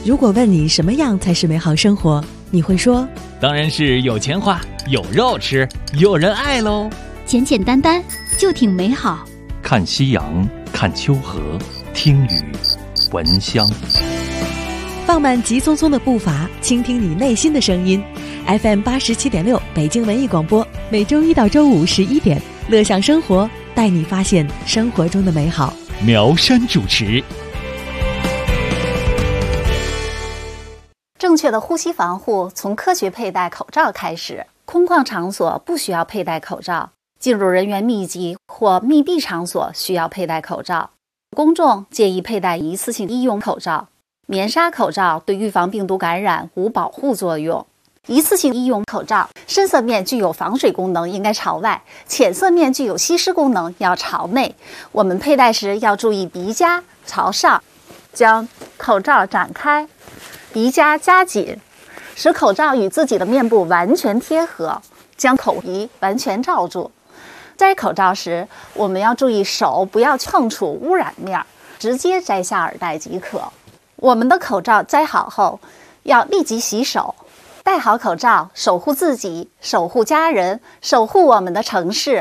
如果问你什么样才是美好生活，你会说当然是有钱花，有肉吃，有人爱喽。 简简单单就挺美好。 看夕阳，看秋河，听雨，闻香。 放慢急匆匆的步伐，倾听你内心的声音。FM 87.6北京文艺广播，每周一到周五11点，乐享生活，带你发现生活中的美好。 苗山主持。 正确的呼吸防护从科学佩戴口罩开始。空旷场所不需要佩戴口罩，进入人员密集或密闭场所需要佩戴口罩。公众建议佩戴一次性医用口罩。棉纱口罩对预防病毒感染无保护作用。一次性医用口罩深色面具有防水功能，应该朝外；浅色面具有吸湿功能，要朝内。我们佩戴时要注意鼻夹朝上，将口罩展开，鼻夹夹紧，使口罩与自己的面部完全贴合，将口鼻完全罩住。摘口罩时，我们要注意手不要碰触污染面，直接摘下耳带即可。我们的口罩摘好后，要立即洗手。戴好口罩，守护自己，守护家人，守护我们的城市。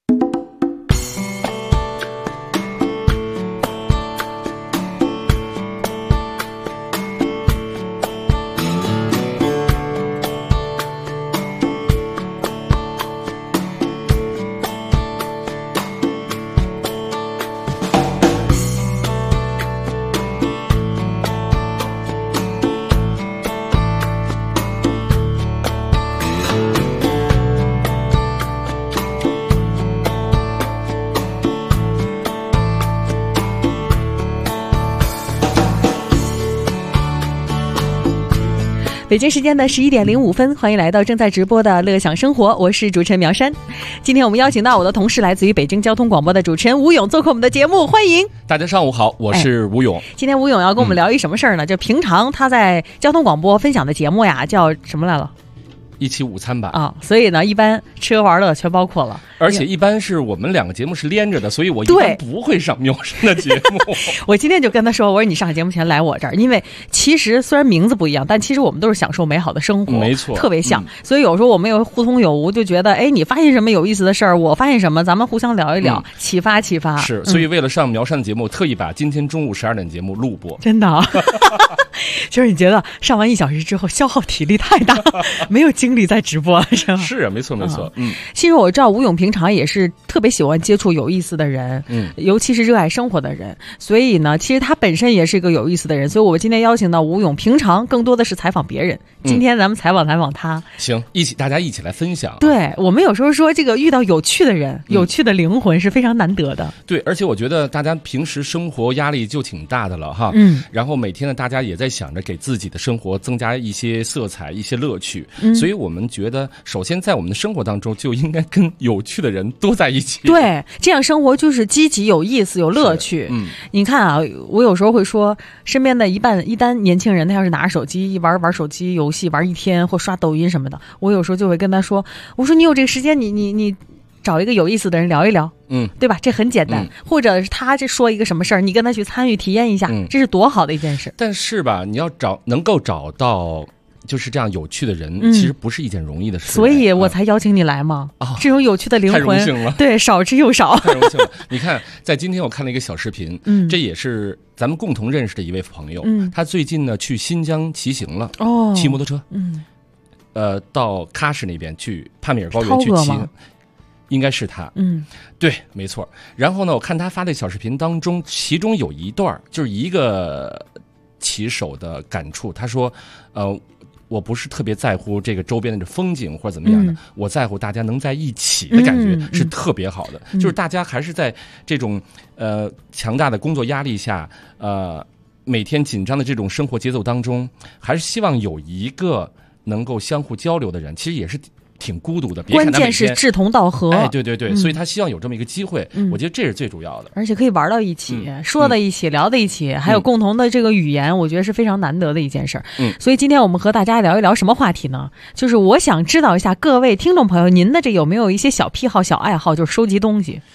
北京时间的11点05分，欢迎来到正在直播的乐享生活，我是主持人苗山。今天我们邀请到我的同事，来自于北京交通广播的主持人吴勇做客我们的节目，欢迎。 大家上午好，我是吴勇。 今天吴勇要跟我们聊一什么事儿呢？就平常他在交通广播分享的节目呀，叫什么来了？ 一期午餐吧啊，所以呢，一般吃喝玩乐全包括了， 而且一般是我们两个节目是连着的，所以我一般不会上苗山的节目。 我今天就跟他说，我说你上节目前来我这儿，因为其实虽然名字不一样，但其实我们都是享受美好的生活， 没错， 特别像。所以有时候我们有互通有无，就觉得哎，你发现什么有意思的事儿，我发现什么，咱们互相聊一聊，启发启发。 是，所以为了上苗山的节目，特意把今天中午12点节目录播。 真的啊。就是你觉得上完1小时之后消耗体力太大，没有精力再直播是吧？ 是啊，没错没错。 其实我知道吴勇平常也是特别喜欢接触有意思的人，尤其是热爱生活的人，所以呢，其实他本身也是一个有意思的人，所以我今天邀请到吴勇，平常更多的是采访别人，今天咱们采访他。 行，大家一起来分享。 对，我们有时候说这个遇到有趣的人，有趣的灵魂是非常难得的。 对，而且我觉得大家平时生活压力就挺大的了哈，然后每天呢，大家也在想着给自己的生活增加一些色彩、一些乐趣，所以我们觉得，首先在我们的生活当中就应该跟有趣的人多在一起。 对，这样生活就是积极、有意思、有乐趣。你看啊，我有时候会说，身边的一单年轻人，他要是拿着手机玩手机游戏玩一天，或刷抖音什么的，我有时候就会跟他说，我说你有这个时间，你找一个有意思的人聊一聊，对吧？这很简单。或者是他这说一个什么事儿，你跟他去参与体验一下，这是多好的一件事。 但是吧，你要能够找到就是这样有趣的人，其实不是一件容易的事。 所以我才邀请你来嘛。这种有趣的灵魂， 太荣幸了。 对，少之又少。 太荣幸了。你看，在今天我看了一个小视频，这也是咱们共同认识的一位朋友，他最近呢去新疆骑行了，骑摩托车，到喀什那边去帕米尔高原去骑。应该是他，对，没错。然后呢，我看他发的小视频当中，其中有一段就是一个骑手的感触，他说，我不是特别在乎这个周边的风景或者怎么样的，我在乎大家能在一起的感觉是特别好的，就是大家还是在这种强大的工作压力下，每天紧张的这种生活节奏当中，还是希望有一个能够相互交流的人，其实也是挺孤独的， 关键是志同道合。 哎，对对对，所以他希望有这么一个机会，我觉得这是最主要的。 而且可以玩到一起，说在一起，聊在一起，还有共同的这个语言，我觉得是非常难得的一件事儿。所以今天我们和大家聊一聊什么话题呢？就是我想知道一下各位听众朋友，您的这有没有一些小癖好、小爱好，就是收集东西。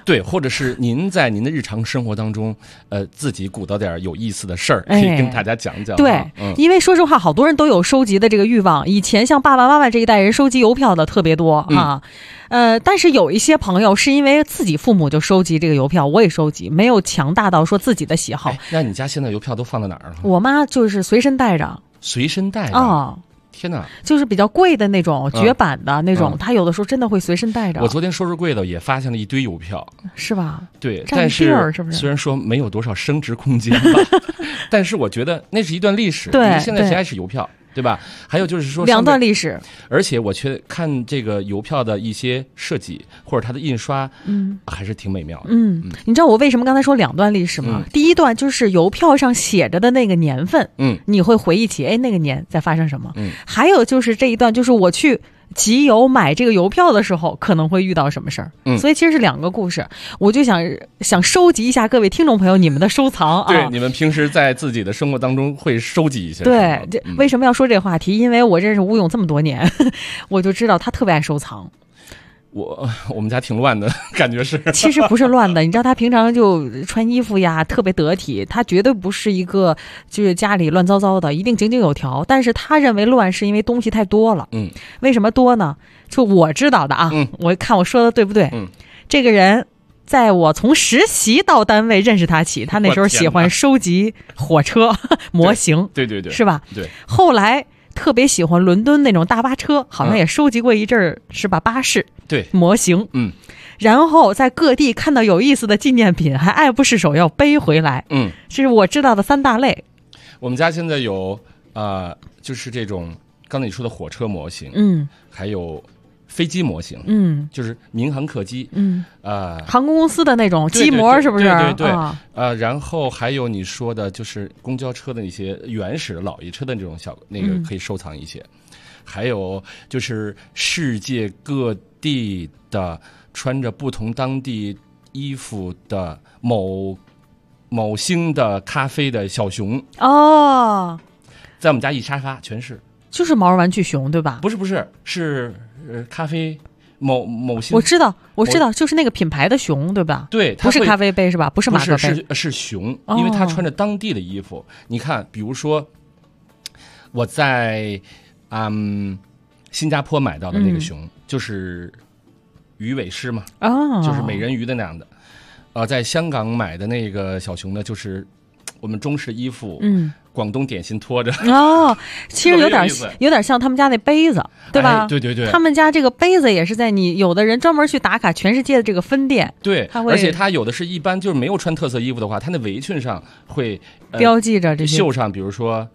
对，或者是您在您的日常生活当中，自己鼓捣点有意思的事儿，可以跟大家讲讲。 对，因为说实话，好多人都有收集的这个欲望。以前像爸爸妈妈这一代人收集邮票的特别多啊。但是有一些朋友是因为自己父母就收集这个邮票，我也收集，没有强大到说自己的喜好。 那你家现在邮票都放在哪儿了？ 我妈就是随身带着。随身带着啊。天哪， 就是比较贵的那种绝版的那种，他有的时候真的会随身带着。 我昨天收拾柜子也发现了一堆邮票， 是吧？ 对， 占地儿是不是？ 虽然说没有多少升值空间吧，但是我觉得那是一段历史。 对， 现在谁爱使邮票？对吧？还有就是说两段历史， 而且我觉得看这个邮票的一些设计或者它的印刷，还是挺美妙的。 你知道我为什么刚才说两段历史吗？第一段就是邮票上写着的那个年份，你会回忆起，哎，那个年在发生什么。还有就是这一段，就是我去集邮买这个邮票的时候可能会遇到什么事儿。所以其实是两个故事。我就想收集一下各位听众朋友你们的收藏啊。 对，你们平时在自己的生活当中会收集一些。 对，为什么要说这个话题？因为我认识吴勇这么多年，我就知道他特别爱收藏。 我们家挺乱的感觉是。 其实不是乱的，你知道他平常就穿衣服呀特别得体，他绝对不是一个就是家里乱糟糟的，一定井井有条。但是他认为乱是因为东西太多了。为什么多呢？就我知道的啊，我看我说的对不对？这个人在我从实习到单位认识他起，他那时候喜欢收集火车模型， 对， 是吧？ 对， 后来特别喜欢伦敦那种大巴车，好像也收集过一阵儿，是吧？巴士对模型，然后在各地看到有意思的纪念品，还爱不释手要背回来。这是我知道的三大类。 我们家现在有就是这种刚才你说的火车模型，还有飞机模型，就是民航客机， 航空公司的那种机模，是不是？ 对，然后还有你说的就是公交车的一些原始的老爷车的这种小那个可以收藏一些，还有就是世界各地的穿着不同当地衣服的某星的咖啡的小熊在我们家一沙发全是。 就是毛绒玩具熊对吧？ 不是，是咖啡某星。 我知道，就是那个品牌的熊对吧？ 对， 不是咖啡杯是吧？不是马克杯， 是熊，因为他穿着当地的衣服。你看，比如说我在新加坡买到的那个熊，就是鱼尾狮嘛，就是美人鱼的那样的。在香港买的那个小熊呢，就是我们中式衣服，广东点心拖着其实有点像他们家那杯子，对吧？ 对， 他们家这个杯子也是在你有的人专门去打卡全世界的这个分店， 对，而且他有的是一般就是没有穿特色衣服的话，他那围裙上会标记着这些绣上，比如说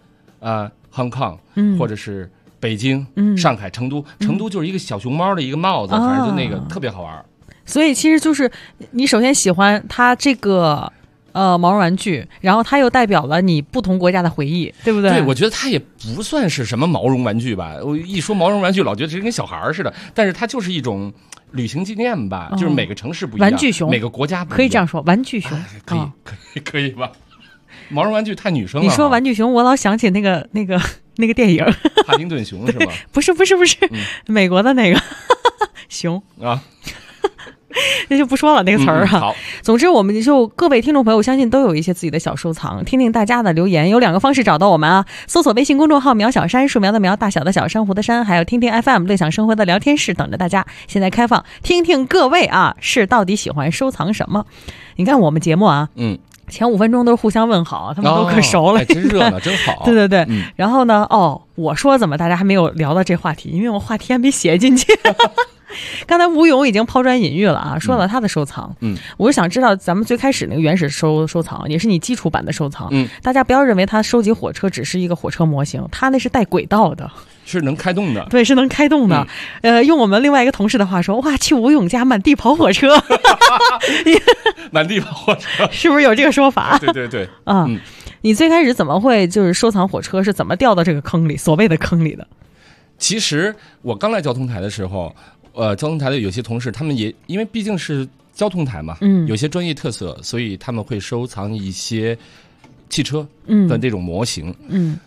Hong Kong，或者是北京、上海、成都就是一个小熊猫的一个帽子，反正就那个特别好玩。 所以其实就是你首先喜欢它这个毛绒玩具，然后它又代表了你不同国家的回忆，对不对？ 对，我觉得它也不算是什么毛绒玩具吧。我一说毛绒玩具，老觉得这跟小孩似的，但是它就是一种旅行纪念吧，就是每个城市不一样， 玩具熊， 每个国家不一样， 可以这样说，玩具熊， 可以吧？毛绒玩具太女生了。 你说玩具熊，我老想起那个电影， 帕丁顿熊是吧？ 不是，美国的那个熊啊。 那就不说了那个词儿好， 总之我们就各位听众朋友，我相信都有一些自己的小收藏，听听大家的留言。有两个方式找到我们啊，搜索微信公众号苗小山，树苗的苗，大小的小，珊瑚的珊，还有听听 FM 乐享生活的聊天室等着大家。现在开放听听各位啊是到底喜欢收藏什么。你看我们节目啊，前5分钟都是互相问好，他们都可熟了， 真热闹，真好。 对，然后呢，我说怎么大家还没有聊到这话题，因为我话题还没写进去。刚才吴勇已经抛砖引玉了啊，说了他的收藏。我就想知道咱们最开始那个原始收藏，也是你基础版的收藏。大家不要认为他收集火车只是一个火车模型，他那是带轨道的， 是能开动的。 对，是能开动的。用我们另外一个同事的话说，哇，去吴勇家满地跑火车。 满地跑火车， 是不是有这个说法？ 对。 你最开始怎么会就是收藏火车？是怎么掉到这个坑里？所谓的坑里的？ 其实我刚来交通台的时候，交通台的有些同事，他们也因为毕竟是交通台嘛，有些专业特色，所以他们会收藏一些汽车的这种模型。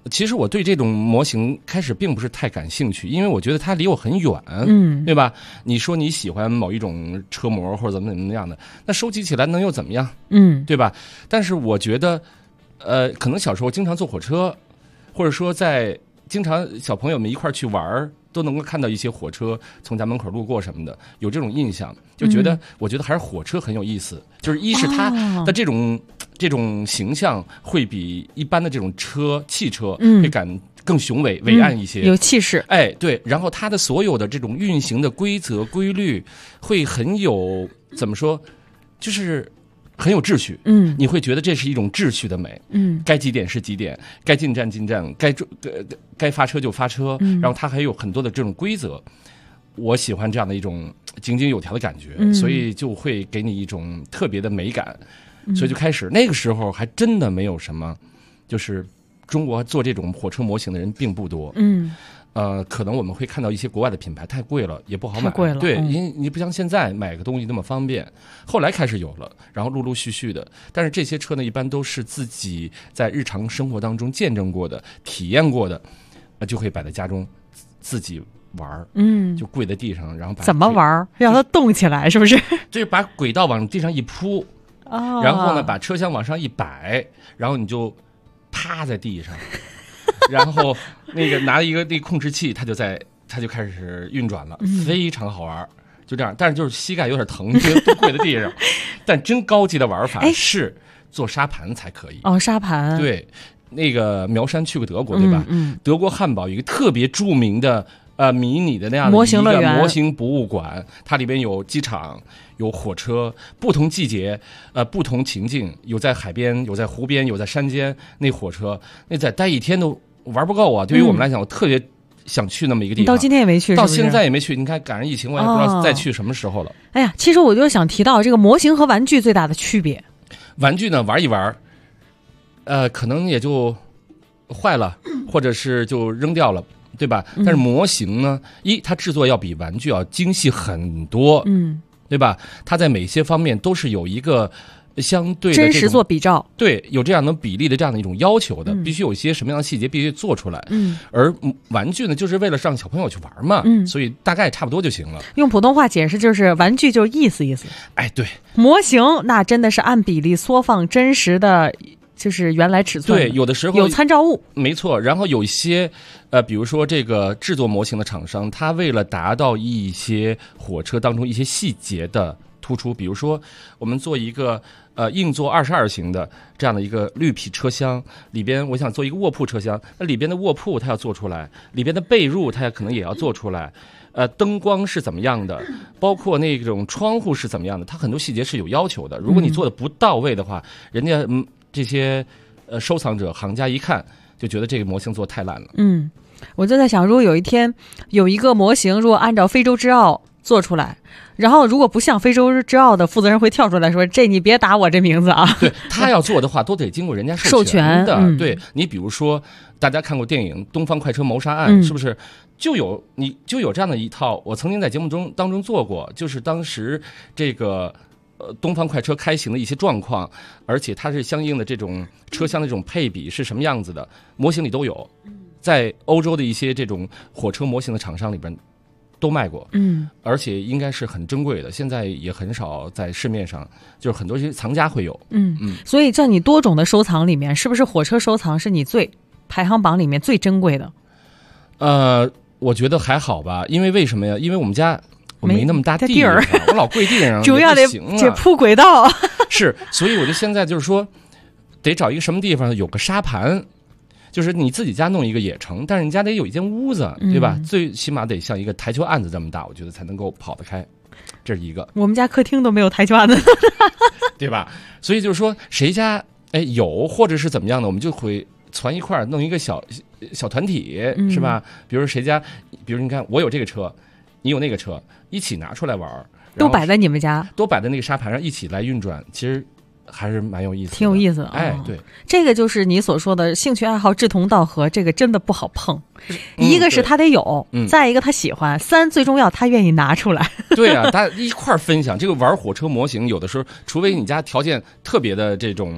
其实我对这种模型开始并不是太感兴趣，因为我觉得它离我很远，对吧？你说你喜欢某一种车模或者怎么样的，那收集起来能又怎么样？对吧？但是我觉得，可能小时候经常坐火车，或者说在经常小朋友们一块儿去玩，都能够看到一些火车从家门口路过什么的，有这种印象，就觉得我觉得还是火车很有意思，就是一是它的这种形象会比一般的这种汽车会更雄伟伟岸一些， 有气势。 哎，对，然后它的所有的这种运行的规则规律会很有怎么说，就是很有秩序。你会觉得这是一种秩序的美。该几点是几点，该进站进站，该发车就发车，然后它还有很多的这种规则。我喜欢这样的一种井井有条的感觉，所以就会给你一种特别的美感。所以就开始，那个时候还真的没有什么，就是中国做这种火车模型的人并不多。可能我们会看到一些国外的品牌太贵了，也不好买。 太贵了， 对，因为你不像现在买个东西那么方便。后来开始有了，然后陆陆续续的。但是这些车呢，一般都是自己在日常生活当中见证过的、体验过的，就会摆在家中自己玩。就跪在地上，然后怎么玩？让它动起来，是不是？ 就是把轨道往地上一铺。然后呢，把车厢往上一摆，然后你就趴在地上，然后那个拿一个那控制器，它就开始运转了，非常好玩。就这样，但是就是膝盖有点疼，因为都跪在地上。但真高级的玩法是做沙盘才可以。 沙盘。对， 那个苗山去过德国，对吧？德国汉堡有一个特别著名的迷你的那样的一个模型博物馆，它里边有机场，有火车，不同季节，不同情境，有在海边，有在湖边，有在山间。那火车，那再待一天都玩不够啊！对于我们来讲，我特别想去那么一个地方。 你到今天也没去， 到现在也没去。你看，赶上疫情，我也不知道再去什么时候了。 哎呀，其实我就想提到这个模型和玩具最大的区别。 玩具呢，玩一玩，可能也就坏了，或者是就扔掉了。对吧？但是模型呢，它制作要比玩具要精细很多，对吧？它在每些方面都是有一个相对的真实做比照， 对，有这样的比例的这样的一种要求的，必须有一些什么样的细节必须做出来。而玩具呢，就是为了让小朋友去玩嘛，所以大概差不多就行了。 用普通话解释就是玩具就是意思。 哎，对， 模型那真的是按比例缩放真实的。就是原来尺寸， 对，有的时候有参照物， 没错。然后有一些比如说这个制作模型的厂商，他为了达到一些火车当中一些细节的突出，比如说我们做一个硬座22型的这样的一个绿皮车厢，里边我想做一个卧铺车厢，那里边的卧铺它要做出来，里边的被褥它可能也要做出来。灯光是怎么样的，包括那种窗户是怎么样的，它很多细节是有要求的。如果你做的不到位的话，人家这些收藏者行家一看就觉得这个模型做太烂了。 我就在想，如果有一天有一个模型，如果按照非洲之奥做出来，然后如果不像非洲之奥的负责人会跳出来说：“这你别打我这名字啊！” 对，他要做的话，都得经过人家授权的。对，你比如说，大家看过电影《东方快车谋杀案》，是不是？就有这样的一套，我曾经在节目当中做过，就是当时这个东方快车开行的一些状况，而且它是相应的这种车厢的这种配比是什么样子的，模型里都有，在欧洲的一些这种火车模型的厂商里边都卖过，而且应该是很珍贵的，现在也很少在市面上，就是很多些藏家会有， 所以在你多种的收藏里面，是不是火车收藏是你排行榜里面最珍贵的？ 我觉得还好吧，因为什么呀？因为我们家我没那么大地儿，我老跪地上， 主要得铺轨道。 是，所以我就现在就是说，得找一个什么地方有个沙盘，就是你自己家弄一个也成，但是你家得有一间屋子，对吧？最起码得像一个台球案子这么大，我觉得才能够跑得开。这是一个。 我们家客厅都没有台球案子， 对吧？所以就是说，谁家有或者是怎么样的，我们就会攒一块弄一个小团体，是吧？比如谁家，比如你看我有这个车，你有那个车，一起拿出来玩， 都摆在你们家， 都摆在那个沙盘上一起来运转，其实还是蛮有意思的， 挺有意思的。 对， 这个就是你所说的兴趣爱好志同道合，这个真的不好碰。一个是他得有，再一个他喜欢，三最重要他愿意拿出来。 对啊，大家一块分享这个玩火车模型，有的时候除非你家条件特别的这种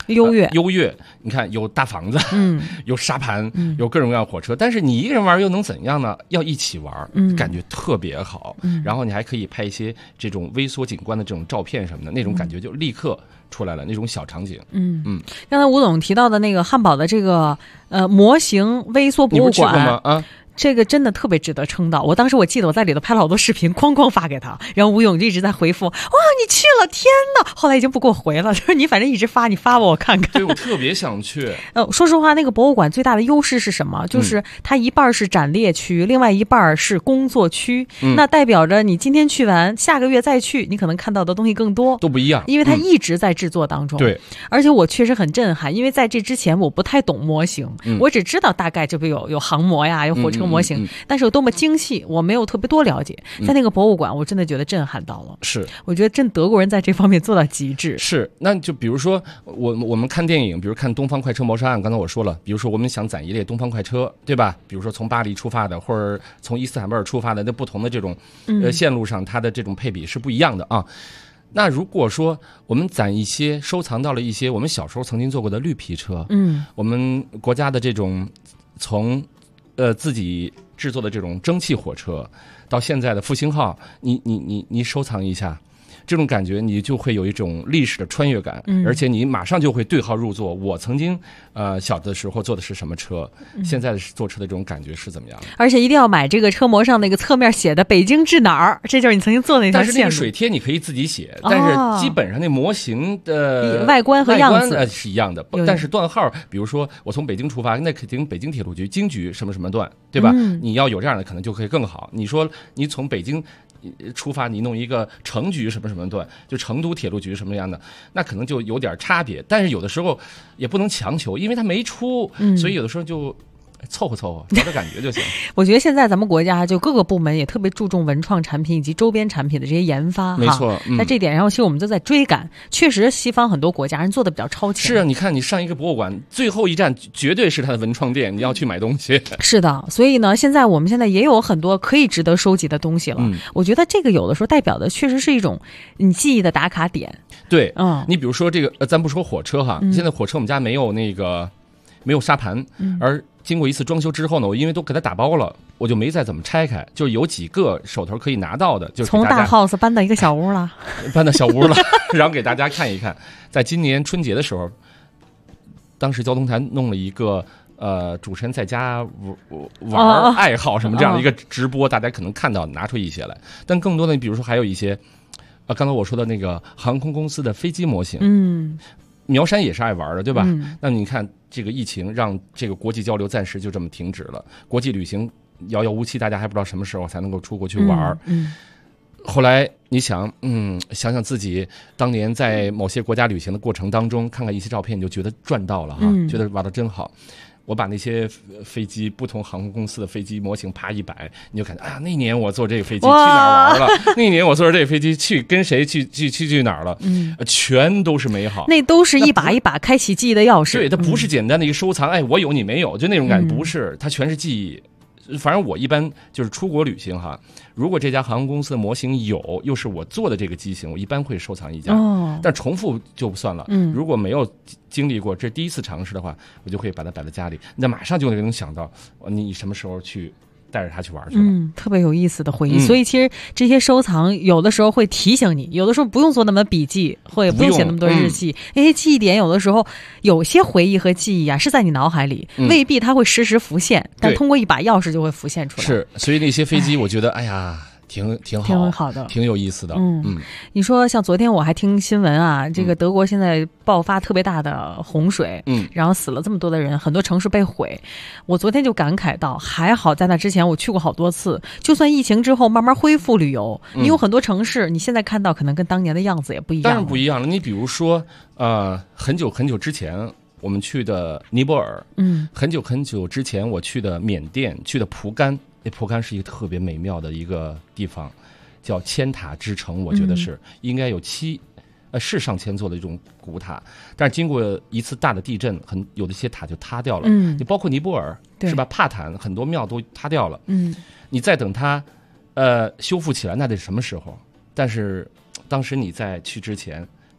优越。 你看有大房子，有沙盘，有各种各样的火车，但是你一个人玩又能怎样呢？要一起玩，感觉特别好。然后你还可以拍一些这种微缩景观的这种照片什么的，那种感觉就立刻出来了，那种小场景。 刚才吴总提到的那个汉堡的这个模型微缩博物馆，你不去过吗？啊。这个真的特别值得称道。当时我记得我在里头拍了好多视频，哐哐发给他，然后吴勇就一直在回复，哇，你去了，天哪！后来已经不给我回了，就是你反正一直发，你发吧，我看看。 对，我特别想去。 说实话，那个博物馆最大的优势是什么？就是它一半是展列区，另外一半是工作区。那代表着你今天去完，下个月再去，你可能看到的东西更多， 都不一样， 因为它一直在制作当中。 对， 而且我确实很震撼，因为在这之前我不太懂模型，我只知道大概这不有航模呀，有火车模型，但是有多么精细，我没有特别多了解。在那个博物馆，我真的觉得震撼到了。 是， 我觉得德国人在这方面做到极致。 是，那就比如说我们看电影，比如看《东方快车谋杀案》，刚才我说了，比如说我们想攒一列东方快车，对吧？比如说从巴黎出发的，或者从伊斯坦布尔出发的，那不同的这种线路上，它的这种配比是不一样的啊。那如果说我们攒一些，收藏到了一些我们小时候曾经坐过的绿皮车，我们国家的这种从自己制作的这种蒸汽火车，到现在的复兴号，你收藏一下，这种感觉你就会有一种历史的穿越感，而且你马上就会对号入座。我曾经小的时候坐的是什么车，现在的坐车的这种感觉是怎么样的？ 而且一定要买这个车模上那个侧面写的北京至哪儿，这就是你曾经坐的那条线路。 但是那个水贴你可以自己写，但是基本上那模型的外观和样子是一样的，但是段号，比如说我从北京出发，那肯定北京铁路局京局什么什么段，对吧？你要有这样的可能就可以更好。你说你从北京出发，你弄一个成局什么什么段，就成都铁路局什么样的，那可能就有点差别。但是有的时候也不能强求，因为它没出，所以有的时候就凑合找点感觉就行。 我觉得现在咱们国家就各个部门也特别注重文创产品以及周边产品的这些研发， 没错。 在这点上，其实我们就在追赶。确实，西方很多国家人做的比较超前。 是啊，你看你上一个博物馆，最后一站绝对是它的文创店，你要去买东西。 是的，所以呢，我们现在也有很多可以值得收集的东西了。我觉得这个有的时候代表的确实是一种你记忆的打卡点。 对，你比如说这个，咱不说火车哈，现在火车我们家没有沙盘，而经过一次装修之后呢，我因为都给它打包了，我就没再怎么拆开，就有几个手头可以拿到的，就从大 house 搬到一个小屋了， 搬到小屋了，然后给大家看一看。在今年春节的时候，当时交通台弄了一个主持人在家玩爱好什么这样的一个直播，大家可能看到拿出一些来，但更多的比如说还有一些刚才我说的那个航空公司的飞机模型，苗山也是爱玩的，对吧？那你看这个疫情让这个国际交流暂时就这么停止了，国际旅行遥遥无期，大家还不知道什么时候才能够出国去玩。后来你想想自己当年在某些国家旅行的过程当中，看看一些照片，你就觉得赚到了哈，觉得玩的真好。我把那些飞机不同航空公司的飞机模型爬一摆，你就感觉那年我坐这个飞机去哪儿玩了，那年我坐着这个飞机去跟谁去哪儿了，全都是美好。 那都是一把一把开启记忆的钥匙。 对，它不是简单的一个收藏，我有你没有，就那种感觉，不是，它全是记忆。反正我一般就是出国旅行哈，如果这家航空公司的模型又是我做的这个机型，我一般会收藏一架，但重复就不算了。如果没有经历过这第一次尝试的话，我就会把它摆在家里，那马上就能想到你什么时候去带着他去玩去了。 特别有意思的回忆。所以其实这些收藏有的时候会提醒你，有的时候不用做那么笔记，或者不用写那么多日记，那些记忆点有的时候有些回忆和记忆是在你脑海里，未必它会时时浮现，但通过一把钥匙就会浮现出来。 是，所以那些飞机我觉得挺好的，挺有意思的。 你说像昨天我还听新闻这个德国现在爆发特别大的洪水，然后死了这么多的人，很多城市被毁。我昨天就感慨到，还好在那之前我去过好多次，就算疫情之后慢慢恢复旅游，你有很多城市你现在看到可能跟当年的样子也不一样。 当然不一样了。你比如说很久很久之前我们去的尼泊尔，很久很久之前我去的缅甸，去的蒲甘。那蒲甘是一个特别美妙的一个地方，叫千塔之城，我觉得是应该有是上千座的这种古塔，但是经过一次大的地震，有的些塔就塌掉了。你包括尼泊尔是吧？帕坦很多庙都塌掉了。你再等它修复起来，那得什么时候？但是当时你在去之前，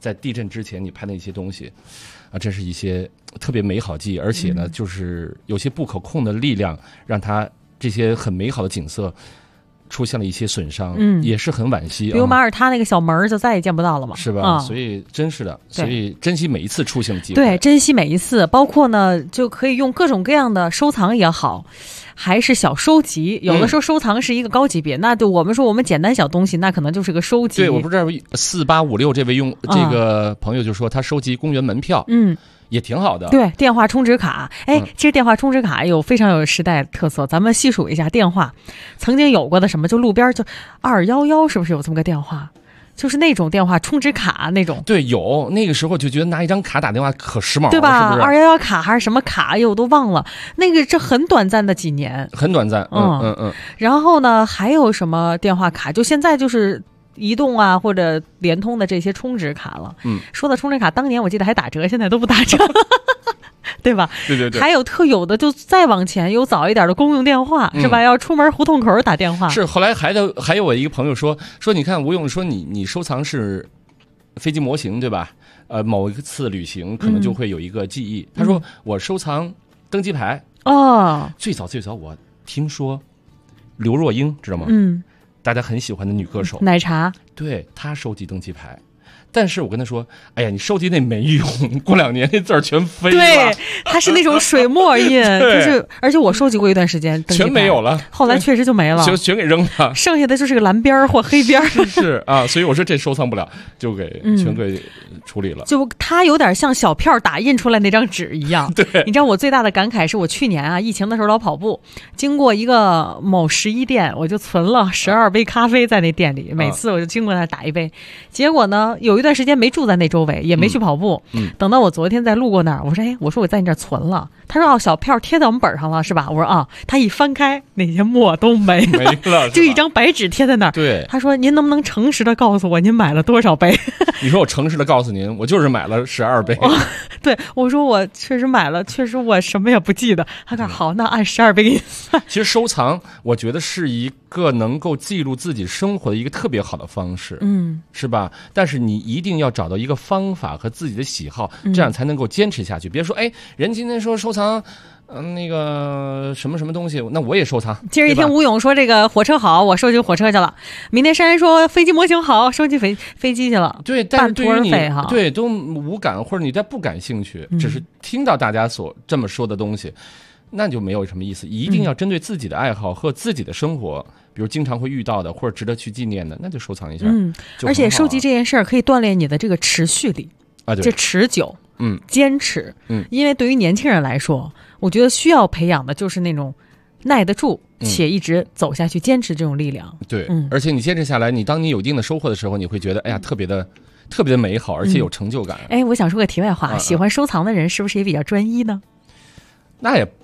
在地震之前你拍的一些东西，啊，这是一些特别美好记忆，而且呢，就是有些不可控的力量，让它这些很美好的景色出现了一些损伤，也是很惋惜。 比如马耳他那个小门就再也见不到了嘛， 是吧？所以真是的，所以珍惜每一次出行的机会。 对，珍惜每一次，包括呢，就可以用各种各样的收藏也好，还是小收集。有的时候收藏是一个高级别，那就我们说我们简单小东西，那可能就是个收集。 对，我不知道4856这位这个朋友就说他收集公园门票，也挺好的。 对，电话充值卡，其实电话充值卡非常有时代特色。咱们细数一下电话曾经有过的什么，就路边就211，是不是有这么个电话？就是那种电话充值卡那种。对， 有，那个时候就觉得拿一张卡打电话可时髦了， 对吧？ 是不是 211卡还是什么卡，我都忘了。那个这很短暂的几年， 很短暂。 然后呢，还有什么电话卡？就现在就是移动啊或者联通的这些充值卡了。说到充值卡，当年我记得还打折，现在都不打折。对吧？ 对。 还有特有的，就再往前有早一点的公用电话，是吧？要出门胡同口打电话。 是，后来还有我一个朋友说，你看吴勇说你收藏是飞机模型，对吧？某一次旅行可能就会有一个记忆。他说我收藏登机牌。最早我听说刘若英，知道吗？大家很喜欢的女歌手奶茶，对， 她收集登机牌。但是我跟他说，哎呀，你收集那没用，过2年那字儿全飞了。 对，它是那种水墨印，就是而且我收集过一段时间， 全没有了， 后来确实就没了， 全给扔了， 剩下的就是个蓝边或黑边。 是啊，所以我说这收藏不了，就全给处理了。 就它有点像小票打印出来那张纸一样。 对， 你知道我最大的感慨是我去年疫情的时候老跑步，经过一个某11店，我就存了12杯咖啡在那店里，每次我就经过那打一杯。结果呢，有一段时间没住在那周围，也没去跑步。等到我昨天再路过那儿，我说我在你这儿存了。他说小票贴在我们本上了是吧？我说他一翻开那些墨都没了，就一张白纸贴在那儿。 对， 他说您能不能诚实的告诉我您买了多少杯？ 你说我诚实的告诉您，我就是买了12杯。 对，我说我确实买了，确实我什么也不记得。他说好，那按12杯给你算。 其实收藏，我觉得是一个能够记录自己生活的一个特别好的方式，是吧？但是你一定要找到一个方法和自己的喜好，这样才能够坚持下去。别说人今天说收藏那个什么什么东西，那我也收藏。 今儿一听吴勇说这个火车好，我收集火车去了。明天珊说飞机模型好，收集飞机去了。 对，但是对于你都无感，或者你不感兴趣，只是听到大家这么说的东西，那就没有什么意思。一定要针对自己的爱好和自己的生活，比如经常会遇到的或者值得去纪念的，那就收藏一下。 而且收集这件事儿可以锻炼你的这个持续力啊， 这持久，坚持，因为对于年轻人来说，我觉得需要培养的就是那种耐得住且一直走下去、坚持这种力量。 对，而且你坚持下来，当你有一定的收获的时候，你会觉得特别的美好，而且有成就感。 我想说个题外话，喜欢收藏的人是不是也比较专一呢？ 那也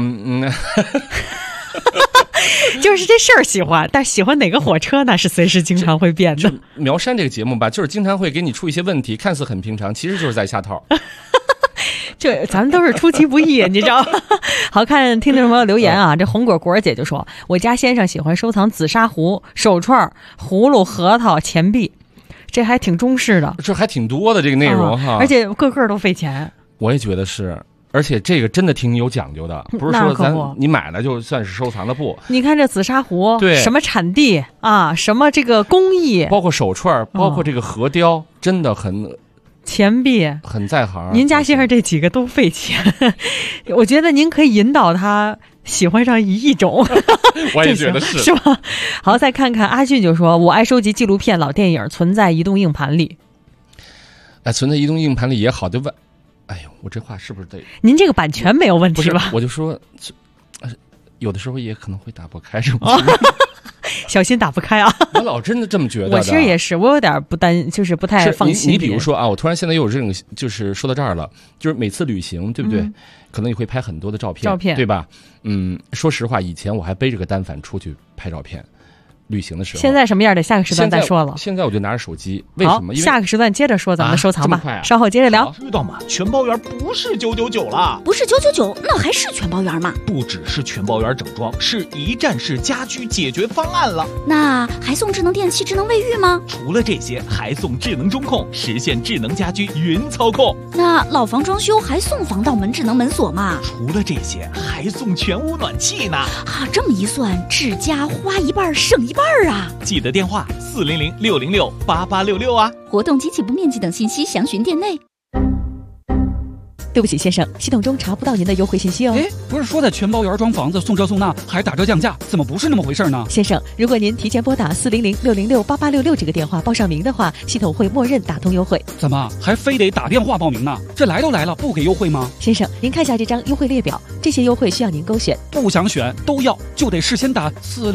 就是这事儿喜欢，但喜欢哪个火车呢？是随时经常会变的。 苗山这个节目吧，就是经常会给你出一些问题，看似很平常，其实就是在下套。 这咱们都是出其不意，你知道。好，看听众朋友留言啊，这红果果姐就说，我家先生喜欢收藏紫砂壶、手串、葫芦、核桃、钱币，这还挺中式的， 这还挺多的这个内容哈， 而且个个都费钱。 我也觉得是。而且这个真的挺有讲究的，不是说你买了就算是收藏的不。 你看这紫砂壶， 对， 什么产地啊，什么这个工艺， 包括手串，包括这个核雕，真的很钱币很在行。 您家先生这几个都费钱，我觉得您可以引导他喜欢上一种。 我也觉得是吧？好，再看看阿俊就说，我爱收集纪录片、老电影，存在移动硬盘里。 存在移动硬盘里也好，对吧？哎呦，我这话是不是得？ 您这个版权没有问题吧？ 我就说，有的时候也可能会打不开这种小心打不开啊！ 我老真的这么觉得。 我其实也是，我有点就是不太放心。 你比如说我突然现在又有这种，就是说到这儿了，就是每次旅行，对不对？可能你会拍很多的照片，对吧？说实话，以前我还背着个单反出去拍照片。 旅行的时候。 现在什么样的？下个时段再说了。 现在我就拿着手机，为什么？因为下个时段接着说咱们的收藏吧。稍后接着聊。 知道吗？全包圆不是999了， 不是999，那还是全包圆吗？ 不只是全包圆整装，是一站式家居解决方案了。 那还送智能电器、智能卫浴吗？ 除了这些，还送智能中控，实现智能家居云操控。 那老房装修还送防盗门、智能门锁吗？ 除了这些，还送全屋暖气呢。 啊，这么一算，智家花一半省一半啊！ 记得电话400-606-8866啊！ 活动及起步面积等信息详询店内。 对不起，先生，系统中查不到您的优惠信息哦。 不是说的全包圆装房子送这送那，还打折降价，怎么不是那么回事呢？ 先生，如果您提前拨打400-606-8866这个电话报上名的话，系统会默认打通优惠。 怎么还非得打电话报名呢？这来都来了，不给优惠吗？ 先生，您看下这张优惠列表，这些优惠需要您勾选。 不想选都要，就得事先打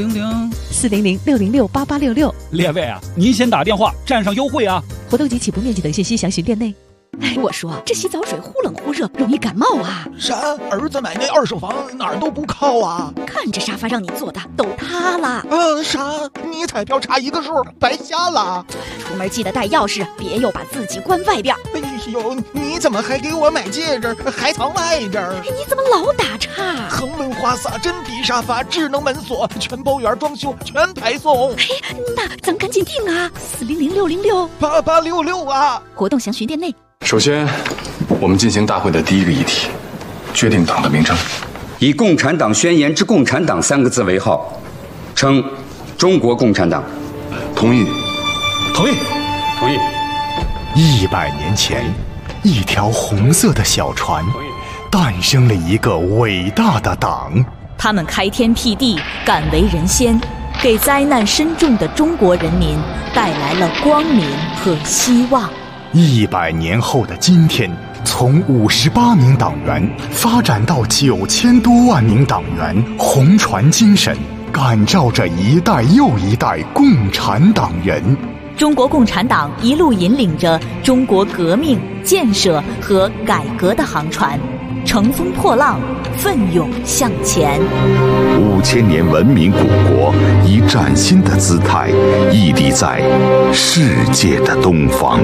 400-606-8866。 列位啊，您先打电话占上优惠啊！ 活动及起步面积等信息详询店内。 我说这洗澡水忽冷忽热，容易感冒啊！ 啥？儿子买那二手房哪儿都不靠啊！ 看这沙发让你坐的都塌了。 啥？你彩票差一个数，白瞎了。 出门记得带钥匙，别又把自己关外边。 哎呦，你怎么还给我买戒指，还藏外边？ 你怎么老打岔？ 恒润花洒、真皮沙发、智能门锁，全包圆装修，全排送。 那咱赶紧定啊！400-606-8866 啊！ 活动详询店内。 首先，我们进行大会的第一个议题，决定党的名称， 以《共产党宣言》之“共产党”3个字为号，称中国共产党。 同意。 同意。同意。 100年前，一条红色的小船，诞生了一个伟大的党。 他们开天辟地，敢为人先，给灾难深重的中国人民带来了光明和希望。 100年后的今天，从58名党员发展到9000多万名党员，红船精神感召着一代又一代共产党人。 中国共产党一路引领着中国革命、建设和改革的航船，乘风破浪，奋勇向前。 5000年文明古国以崭新的姿态屹立在世界的东方。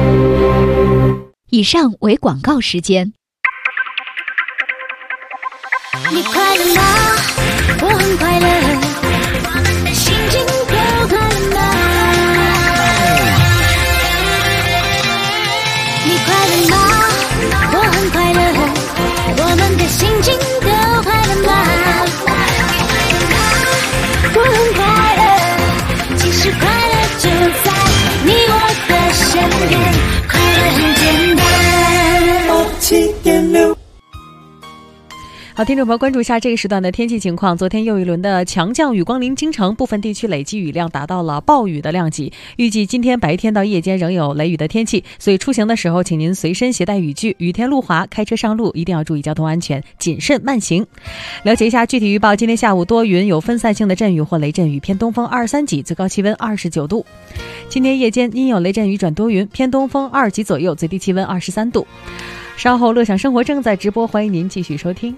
以上为广告时间。 你快乐吗？我很快乐，我们的心情都快乐吗？你快乐吗？我很快乐，我们的心情都快乐吗？我很快乐，其实快乐就在你我的身边，快乐很简单。7.6。 好，听众朋友，关注一下这个时段的天气情况。昨天又一轮的强降雨光临京城，部分地区累积雨量达到了暴雨的量级。预计今天白天到夜间仍有雷雨的天气，所以出行的时候，请您随身携带雨具。雨天路滑，开车上路一定要注意交通安全，谨慎慢行。了解一下具体预报：今天下午多云，有分散性的阵雨或雷阵雨，偏东风23级，最高气温29度。今天夜间阴有雷阵雨转多云，偏东风2级左右，最低气温23度。稍后乐享生活正在直播，欢迎您继续收听。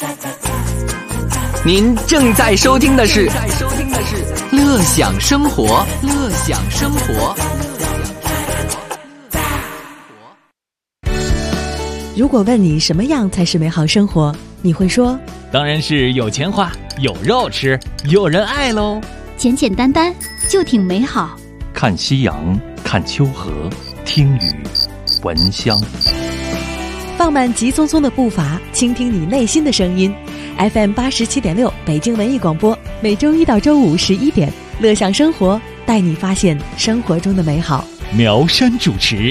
您正在收听的是乐享生活，乐享生活。 如果问你什么样才是美好生活，你会说当然是有钱花，有肉吃，有人爱喽。 简简单单就挺美好。 看夕阳，看秋荷，听雨，闻香。 放慢急匆匆的步伐，倾听你内心的声音。FM 87.6北京文艺广播，每周一到周五11点，乐享生活，带你发现生活中的美好。 苗山主持。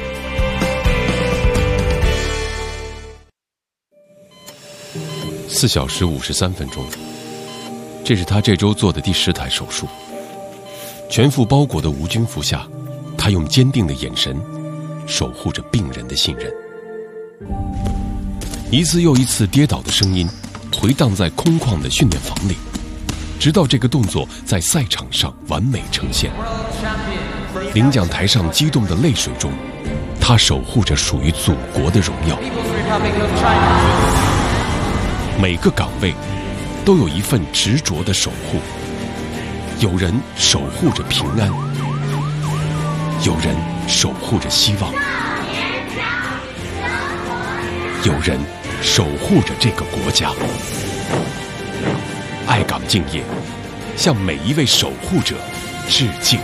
4小时53分钟，这是他这周做的第10台手术。全副包裹的无菌服下，他用坚定的眼神守护着病人的信任。一次又一次跌倒的声音回荡在空旷的训练房里，直到这个动作在赛场上完美呈现。领奖台上激动的泪水中，他守护着属于祖国的荣耀。每个岗位都有一份执着的守护。 有人守护着平安，有人守护着希望，有人守护着这个国家。爱岗敬业，向每一位守护者致敬。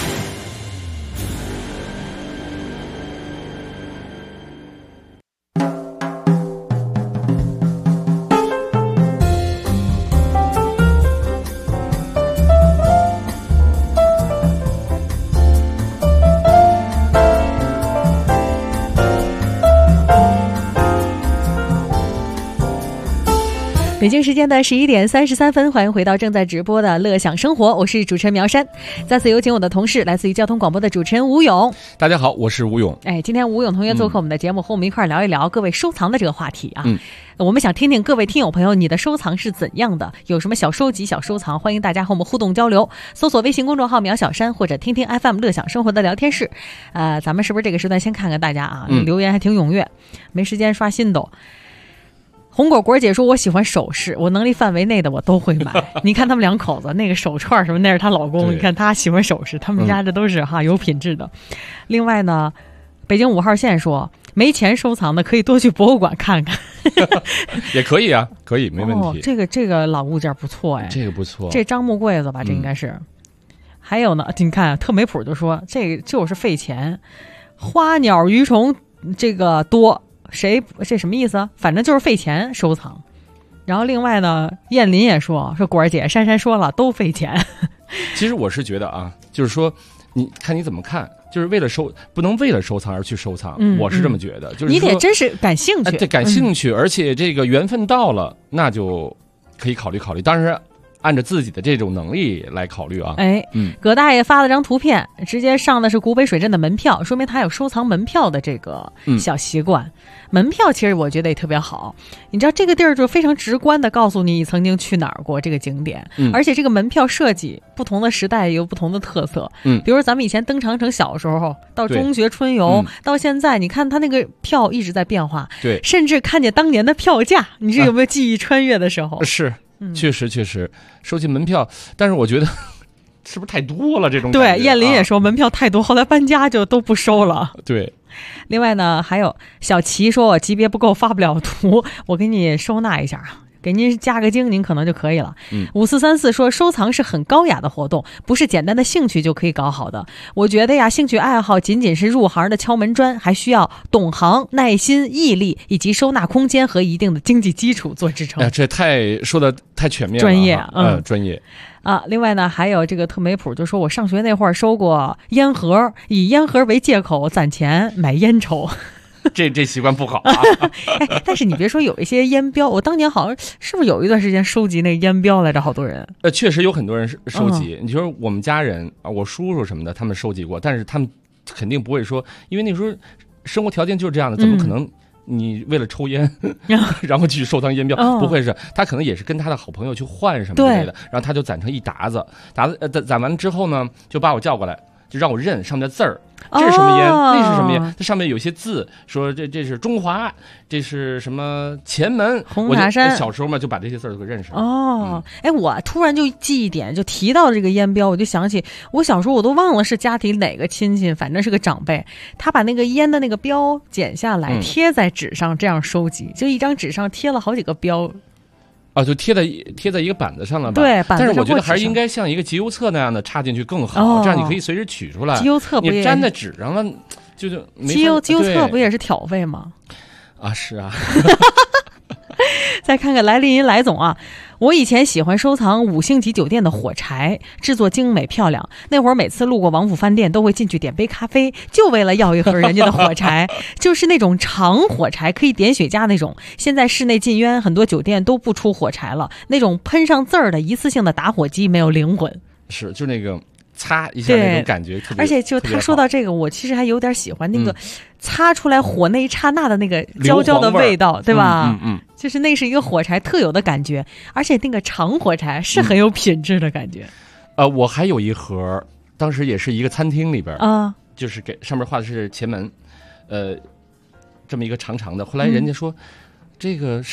北京时间的11点33分，欢迎回到正在直播的乐享生活，我是主持人苗山。再次有请我的同事，来自于交通广播的主持人吴勇。 大家好，我是吴勇。 今天吴勇同学做客我们的节目，和我们一块聊一聊各位收藏的这个话题啊。我们想听听各位听友朋友，你的收藏是怎样的？有什么小收集、小收藏？欢迎大家和我们互动交流。搜索微信公众号苗小山或者听听 FM 乐享生活的聊天室。咱们是不是这个时段先看看大家啊？留言还挺踊跃，没时间刷新都。红果果姐说，我喜欢首饰，我能力范围内的我都会买。你看他们两口子那个手串什么，那是她老公，你看她喜欢首饰，他们家这都是有品质的。另外呢，北京5号线说，没钱收藏的可以多去博物馆看看。 也可以啊，可以，没问题。 这个老物件不错哎， 这个不错， 这樟木柜子吧，这应该是。还有呢，你看特美普就说，这就是费钱，花鸟鱼虫这个多。这什么意思啊？反正就是费钱收藏。然后另外呢，燕林也说果儿姐，珊珊说了都费钱。 其实我是觉得啊，就是说你看你怎么看，就是为了不能为了收藏而去收藏。我是这么觉得，就是你得真是感兴趣， 对，感兴趣，而且这个缘分到了，那就可以考虑考虑。当然按照自己的这种能力来考虑啊。 葛大爷发了张图片，直接上的是古北水镇的门票，说明他有收藏门票的这个小习惯。门票其实我觉得也特别好，你知道这个地儿就非常直观的告诉你曾经去哪儿过这个景点，而且这个门票设计不同的时代有不同的特色。比如咱们以前登长城小时候，到中学春游，到现在你看它那个票一直在变化， 对， 甚至看见当年的票价，你这有没有记忆穿越的时候？ 是。确实收集门票，但是我觉得是不是太多了这种感觉？ 对，燕林也说门票太多，后来搬家就都不收了。 对， 另外呢，还有小齐说我级别不够发不了图，我给你收纳一下，给您加个精，您可能就可以了。5434说，收藏是很高雅的活动，不是简单的兴趣就可以搞好的。我觉得呀，兴趣爱好仅仅是入行的敲门砖，还需要懂行、耐心、毅力，以及收纳空间和一定的经济基础做支撑。 这说的太全面了， 专业， 专业啊。另外呢，还有这个特美普就说，我上学那会儿收过烟盒，以烟盒为借口攒钱买烟抽。 这习惯不好啊。 但是你别说，有一些烟标，我当年好像是不是有一段时间收集那个烟标来着？好多人。 确实有很多人收集。你说我们家人啊，我叔叔什么的，他们收集过，但是他们肯定不会说，因为那时候生活条件就是这样的，怎么可能你为了抽烟，然后去收藏烟标？不会是，他可能也是跟他的好朋友去换什么之类的，然后他就攒成一沓子，攒完之后呢，就把我叫过来，就让我认上面的字儿。这是什么烟？那是什么烟？这上面有些字，说这是中华，这是什么前门？ 红塔山。 我小时候嘛，就把这些字都给认识了。 我突然就记一点，就提到这个烟标，我就想起我小时候我都忘了是家里哪个亲戚，反正是个长辈，他把那个烟的那个标剪下来，贴在纸上，这样收集，就一张纸上贴了好几个标。 就贴在一个板子上了吧？ 对， 但是我觉得还是应该像一个集邮册那样的插进去更好，这样你可以随时取出来。 集邮册不也你粘在纸上了，就没集邮册不也是挑费吗？ 是啊。 再看看来林银来总啊，我以前喜欢收藏5星级酒店的火柴，制作精美漂亮。那会儿每次路过王府饭店，都会进去点杯咖啡，就为了要一盒人家的火柴，就是那种长火柴，可以点雪茄那种。现在室内禁烟，很多酒店都不出火柴了，那种喷上字儿的一次性的打火机没有灵魂。 是，就那个擦一下那种感觉特别。 而且就他说到这个，我其实还有点喜欢那个擦出来火那一刹那的那个焦焦的味道，对吧？就是那是一个火柴特有的感觉，而且那个长火柴是很有品质的感觉。 我还有一盒，当时也是一个餐厅里边就是给上面画的是前门，这么一个长长的。后来人家说，这个是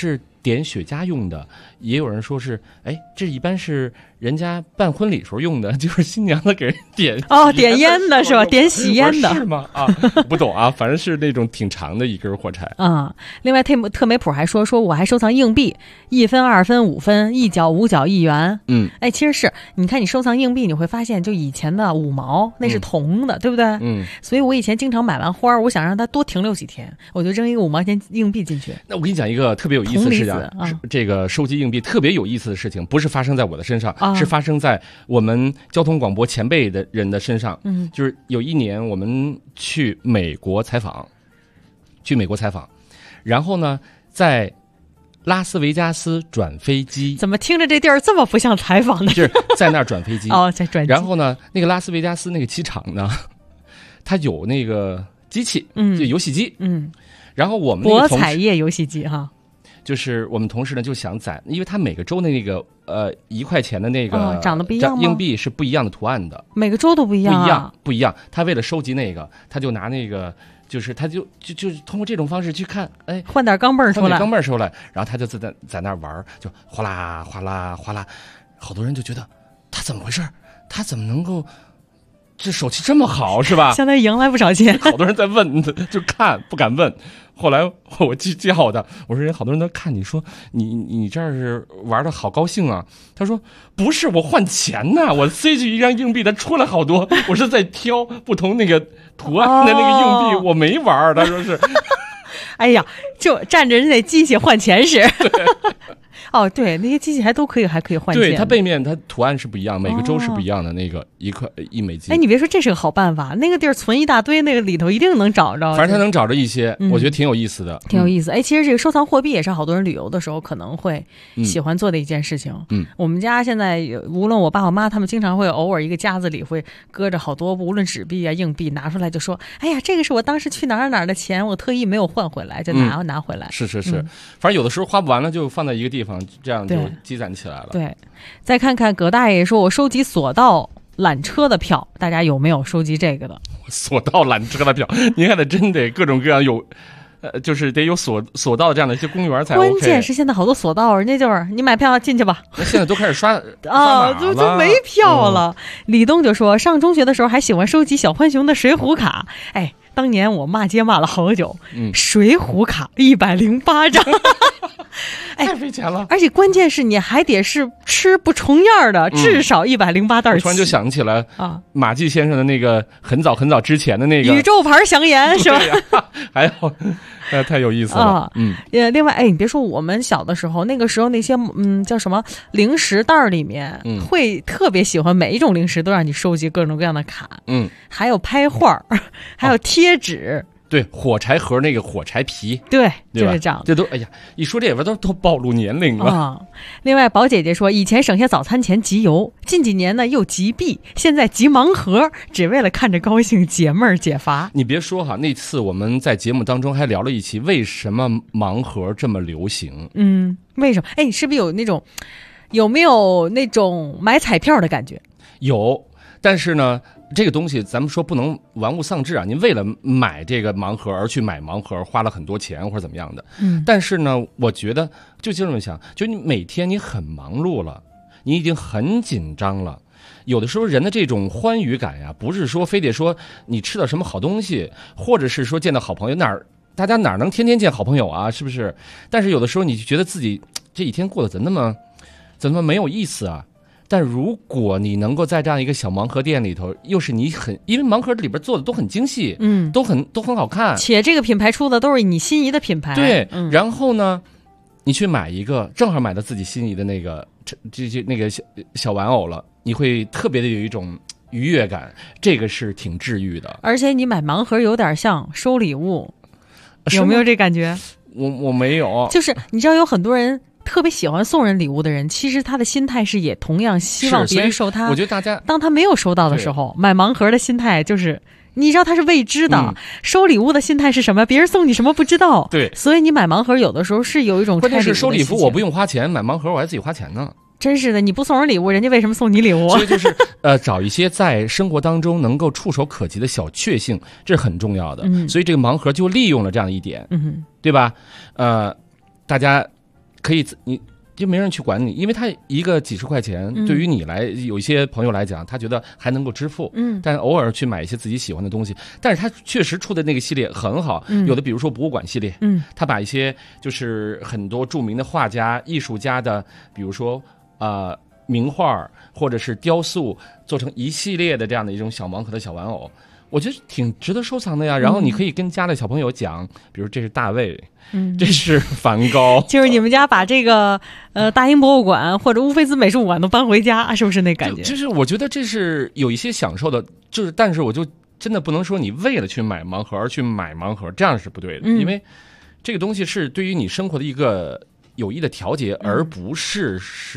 点雪茄用的，也有人说是，哎，这一般是人家办婚礼时候用的，就是新娘子给人点点烟的是吧？点喜烟的是吗？啊，不懂啊，反正是那种挺长的一根火柴啊。另外特梅普还说我还收藏硬币，1分、2分、5分，1角、5角、1元。哎，其实是你看你收藏硬币，你会发现就以前的5毛那是铜的，对不对？所以我以前经常买完花，我想让它多停留几天，我就扔一个5毛钱硬币进去。 那我跟你讲一个特别有意思的事情，这个收集硬币特别有意思的事情，不是发生在我的身上，是发生在我们交通广播前辈的人的身上。就是有一年我们去美国采访，然后呢，在拉斯维加斯转飞机， 怎么听着这地儿这么不像采访的？ 就是在那儿转飞机在转机。 然后呢，那个拉斯维加斯那个机场呢，它有那个机器，就游戏机，然后我们那个博彩业游戏机哈。 就是我们同事呢就想攒，因为他每个州的那个1块钱的那个长得不一样吗？ 硬币是不一样的图案的， 每个州都不一样， 不一样。他为了收集那个，他就拿那个，就是他就通过这种方式去看，哎， 换点钢镚儿出来， 然后他就在那玩，就哗啦哗啦哗啦，好多人就觉得他怎么回事？他怎么能够？这手气这么好是吧？ 相当于赢来不少钱。 好多人在问，就看不敢问。后来我去叫他，我说人好多人都看你说你这儿是玩的好高兴啊。他说不是，我换钱呢，我塞进一张硬币，它出来好多，我是在挑不同那个图案的那个硬币，我没玩。他说是。 哎呀，就站着人家机器换钱使。对，那些机器还可以换钱。 对，它背面它图案是不一样，每个州是不一样的。那个1美金。 哎，你别说，这是个好办法。那个地儿存一大堆，那个里头一定能找着。 反正他能找着一些，我觉得挺有意思的。 挺有意思。哎，其实这个收藏货币也是好多人旅游的时候可能会喜欢做的一件事情。我们家现在无论我爸我妈，他们经常会偶尔一个夹子里会搁着好多，无论纸币啊、硬币，拿出来就说：“哎呀，这个是我当时去哪儿的钱，我特意没有换回来，就拿回来。” 是，反正有的时候花不完了，就放在一个地方。这样就积攒起来了。 对，再看看葛大爷说，我收集索道缆车的票，大家有没有收集这个的？ 索道缆车的票，您看的真得各种各样有，就是得有索道这样的一些公园才 OK。 关键是现在好多索道，人家就是你买票进去吧。 那现在都开始刷码就没票了。李东就说，上中学的时候还喜欢收集小浣熊的水浒卡，哎。当年我骂街骂了好久，水浒卡108张， 太费钱了。 而且关键是你还得是吃不重样的，至少108袋。 我突然就想起来马季先生的那个很早之前的那个宇宙牌香烟是吧？ 还有。太有意思了。 另外，哎，你别说，我们小的时候，那个时候那些叫什么零食袋里面，会特别喜欢每一种零食都让你收集各种各样的卡，还有拍画，还有贴纸。 对，火柴盒那个火柴皮， 对就是这样。 这都哎呀，一说这边都暴露年龄了。 另外，宝姐姐说，以前省下早餐钱集邮，近几年呢又集币，现在集盲盒，只为了看着高兴解闷儿解乏。 你别说哈，那次我们在节目当中还聊了一期，为什么盲盒这么流行？ 为什么？哎，你是不是有没有那种买彩票的感觉？ 有，但是呢。这个东西咱们说不能玩物丧志啊！您为了买这个盲盒而去买盲盒，花了很多钱或者怎么样的。但是呢，我觉得就这么想，就你每天你很忙碌了，你已经很紧张了。有的时候人的这种欢愉感呀，不是说非得说你吃到什么好东西，或者是说见到好朋友大家哪能天天见好朋友啊？是不是？但是有的时候你就觉得自己这一天过得怎么没有意思啊？但如果你能够在这样一个小盲盒店里头，又是你因为盲盒里边做的都很精细，都很好看， 且这个品牌出的都是你心仪的品牌， 对，然后呢，你去买一个，正好买到自己心仪的那个那个小玩偶了，你会特别的有一种愉悦感，这个是挺治愈的。 而且你买盲盒有点像收礼物，有没有这感觉？ 我没有， 就是你知道有很多人。特别喜欢送人礼物的人，其实他的心态是也同样希望别人收他。 我觉得大家当他没有收到的时候，买盲盒的心态就是，你知道他是未知的。收礼物的心态是什么？别人送你什么不知道。 对， 所以你买盲盒有的时候是有一种关键是收礼服我不用花钱，买盲盒我还自己花钱呢。 真是的，你不送人礼物，人家为什么送你礼物？ 所以就是找一些在生活当中能够触手可及的小确幸，这是很重要的。所以这个盲盒就利用了这样一点，对吧？大家。 可以你。就没人去管你，因为他一个几十块钱，对于你来，有一些朋友来讲，他觉得还能够支付，但偶尔去买一些自己喜欢的东西，但是他确实出的那个系列很好，有的比如说博物馆系列，他把一些就是很多著名的画家、艺术家的，比如说名画或者是雕塑，做成一系列的这样的一种小盲盒的小玩偶。我觉得挺值得收藏的呀，然后你可以跟家里小朋友讲，比如这是大卫，这是梵高， 就是你们家把这个大英博物馆或者乌菲兹美术馆都搬回家，是不是那感觉？ 就是我觉得这是有一些享受的，就是但是我就真的不能说你为了去买盲盒而去买盲盒，这样是不对的，因为这个东西是对于你生活的一个有益的调节，而不是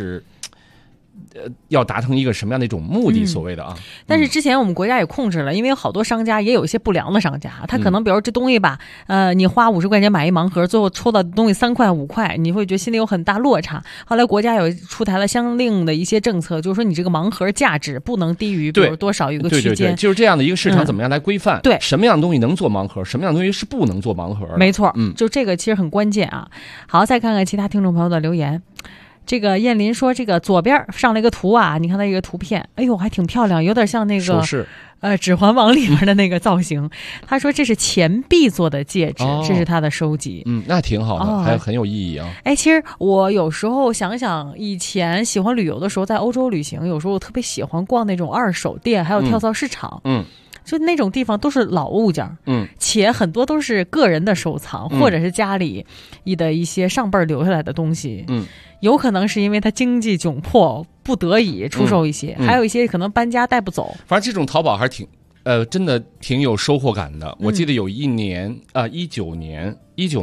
要达成一个什么样的一种目的，所谓的啊。 但是之前我们国家也控制了，因为有好多商家也有一些不良的商家，他可能比如这东西吧，你花50块钱买一盲盒，最后抽到东西3块5块，你会觉得心里有很大落差。后来国家有出台了相应的一些政策，就是说你这个盲盒价值不能低于比如多少一个区间， 对，就是这样的一个市场怎么样来规范？ 对， 什么样的东西能做盲盒，什么样的东西是不能做盲盒的？ 没错，就这个其实很关键啊。好，再看看其他听众朋友的留言。这个燕林说，这个左边上了一个图啊，你看它一个图片，哎呦，还挺漂亮，有点像那个首饰， 指环王里面的那个造型。他说这是钱币做的戒指，这是他的收集。 那挺好的，还很有意义啊。 哎，其实我有时候想想，以前喜欢旅游的时候，在欧洲旅行，有时候我特别喜欢逛那种二手店，还有跳蚤市场。就那种地方都是老物件，且很多都是个人的收藏，或者是家里的一些上辈留下来的东西，有可能是因为他经济窘迫不得已出售一些，还有一些可能搬家带不走。 反正这种淘宝还是挺真的挺有收获感的。我记得有一年19年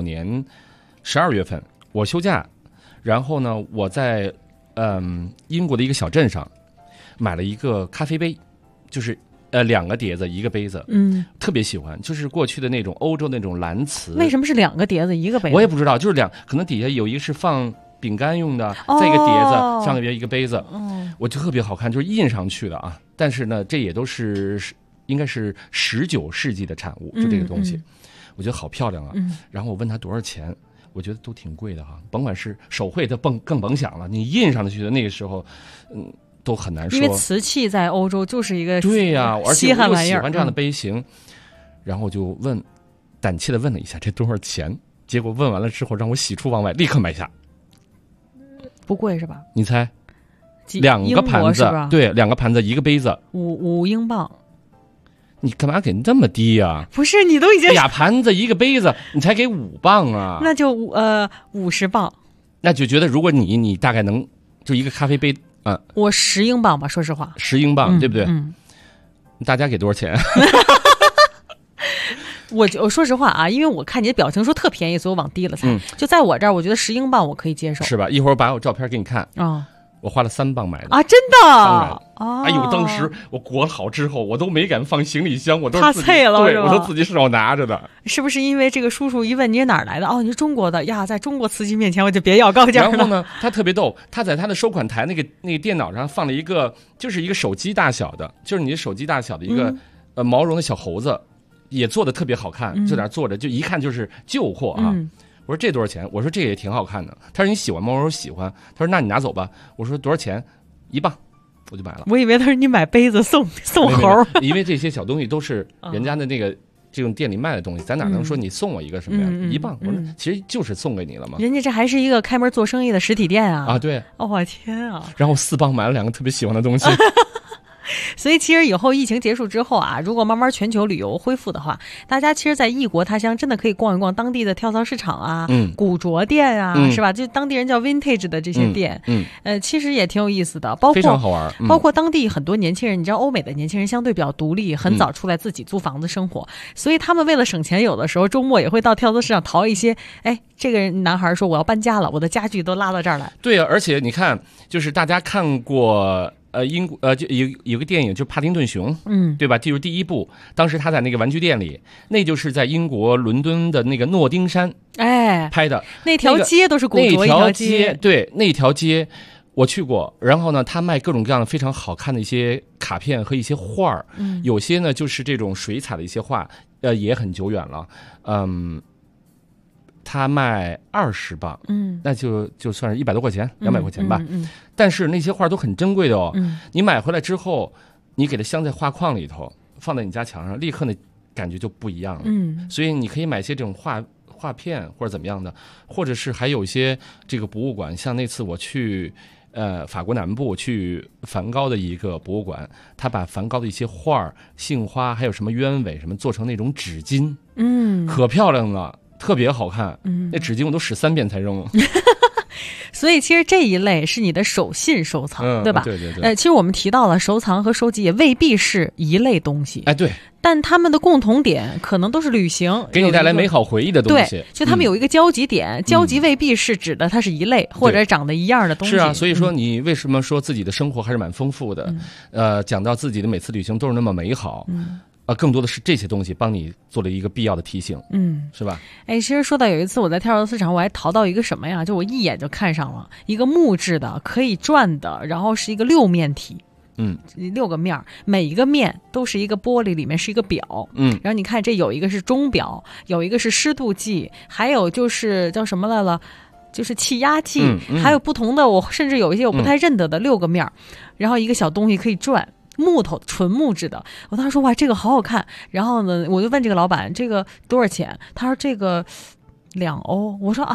12月份我休假，然后呢我在英国的一个小镇上买了一个咖啡杯，就是2个碟子1个杯子，特别喜欢，就是过去的那种欧洲那种蓝瓷。 为什么是2个碟子1个杯子？ 我也不知道，就是可能底下有一个是放饼干用的，再一个碟子上面一个杯子，我就特别好看，就是印上去的啊。但是呢，这也都是应该是19世纪的产物，就这个东西，我觉得好漂亮啊。然后我问他多少钱，我觉得都挺贵的哈，甭管是手绘的更甭想了，你印上去的那个时候，都很难说， 因为瓷器在欧洲就是一个对呀，而且我喜欢这样的杯型，然后我就胆怯的问了一下这多少钱，结果问完了之后让我喜出望外，立刻买下。 不贵是吧？ 你猜？2个盘子，对，2个盘子1个杯子 ，5英镑。 你干嘛给那么低呀？ 不是，你都已经俩盘子1个杯子，你才给5磅啊？ 那就50磅。 那就觉得如果你大概能就一个咖啡杯。 我10英镑吧，说实话 ，10英镑，对不对？大家给多少钱？ 我说实话啊，因为我看你的表情说特便宜，所以我往低了猜。就在我这儿，我觉得10英镑我可以接受， 是吧？一会儿把我照片给你看我花了3磅买的啊，真的？ 当然，哎呦，当时我裹好之后，我都没敢放行李箱，我都怕脆了， 对，我都自己手拿着的。 是不是因为这个叔叔一问你是哪儿来的？哦，你是中国的呀，在中国瓷器面前我就别要高价了。 然后呢，他特别逗，他在他的收款台那个电脑上放了一个，就是一个手机大小的，就是你的手机大小的一个毛绒的小猴子，也做的特别好看，就在那坐着，就一看就是旧货啊。我说这多少钱？我说这也挺好看的。他说你喜欢吗？我说喜欢。他说那你拿走吧。我说多少钱？1磅，我就买了。 我以为他说你买杯子送猴， 因为这些小东西都是人家的那个这种店里卖的东西，咱哪能说你送我一个什么呀？1磅，我说其实就是送给你了嘛。 人家这还是一个开门做生意的实体店啊！ 对， 我天啊！ 然后4磅买了2个特别喜欢的东西。 所以其实以后疫情结束之后啊，如果慢慢全球旅游恢复的话，大家其实在异国他乡真的可以逛一逛当地的跳蚤市场啊、古着店啊，是吧？就当地人叫 vintage 的这些店，其实也挺有意思的， 非常好玩。 包括当地很多年轻人，你知道欧美的年轻人相对比较独立，很早出来自己租房子生活，所以他们为了省钱，有的时候周末也会到跳蚤市场淘一些。哎，这个男孩说我要搬家了，我的家具都拉到这儿来。 对啊，而且你看，就是大家看过。英国就有个电影，就帕丁顿熊，对吧？就是第1部，当时他在那个玩具店里，那就是在英国伦敦的那个诺丁山拍的， 那条街都是古着一条街， 对，那条街我去过。然后呢，他卖各种各样的非常好看的一些卡片和一些画儿，有些呢就是这种水彩的一些画，也很久远了， 它卖20磅，那就算是100多块钱，200块钱吧。但是那些画都很珍贵的哦。你买回来之后，你给它镶在画框里头，放在你家墙上，立刻那感觉就不一样了。所以你可以买些这种画片或者怎么样的，或者是还有一些这个博物馆，像那次我去法国南部去梵高的一个博物馆，他把梵高的一些画、杏花还有什么鸢尾什么做成那种纸巾，可漂亮了，特别好看。那纸巾我都使3遍才扔。 所以其实这一类是你的手信收藏，对吧？ 对对对。 其实我们提到了收藏和收集也未必是一类东西， 哎，对。 但他们的共同点可能都是旅行， 给你带来美好回忆的东西。 对，就他们有一个交集点，交集未必是指的它是一类或者长得一样的东西。 是啊，所以说你为什么说自己的生活还是蛮丰富的？讲到自己的每次旅行都是那么美好。更多的是这些东西帮你做了一个必要的提醒，是吧？ 哎，其实说到有一次我在跳蚤市场，我还淘到一个什么呀？就我一眼就看上了一个木质的可以转的，然后是一个6面体，6个面，每一个面都是一个玻璃，里面是一个表，然后你看这有一个是钟表，有一个是湿度计，还有就是叫什么来了？就是气压计，还有不同的，我甚至有一些我不太认得的6个面，然后一个小东西可以转。木头纯木质的，我当时说哇这个好好看，然后呢我就问这个老板这个多少钱，他说这个2欧，我说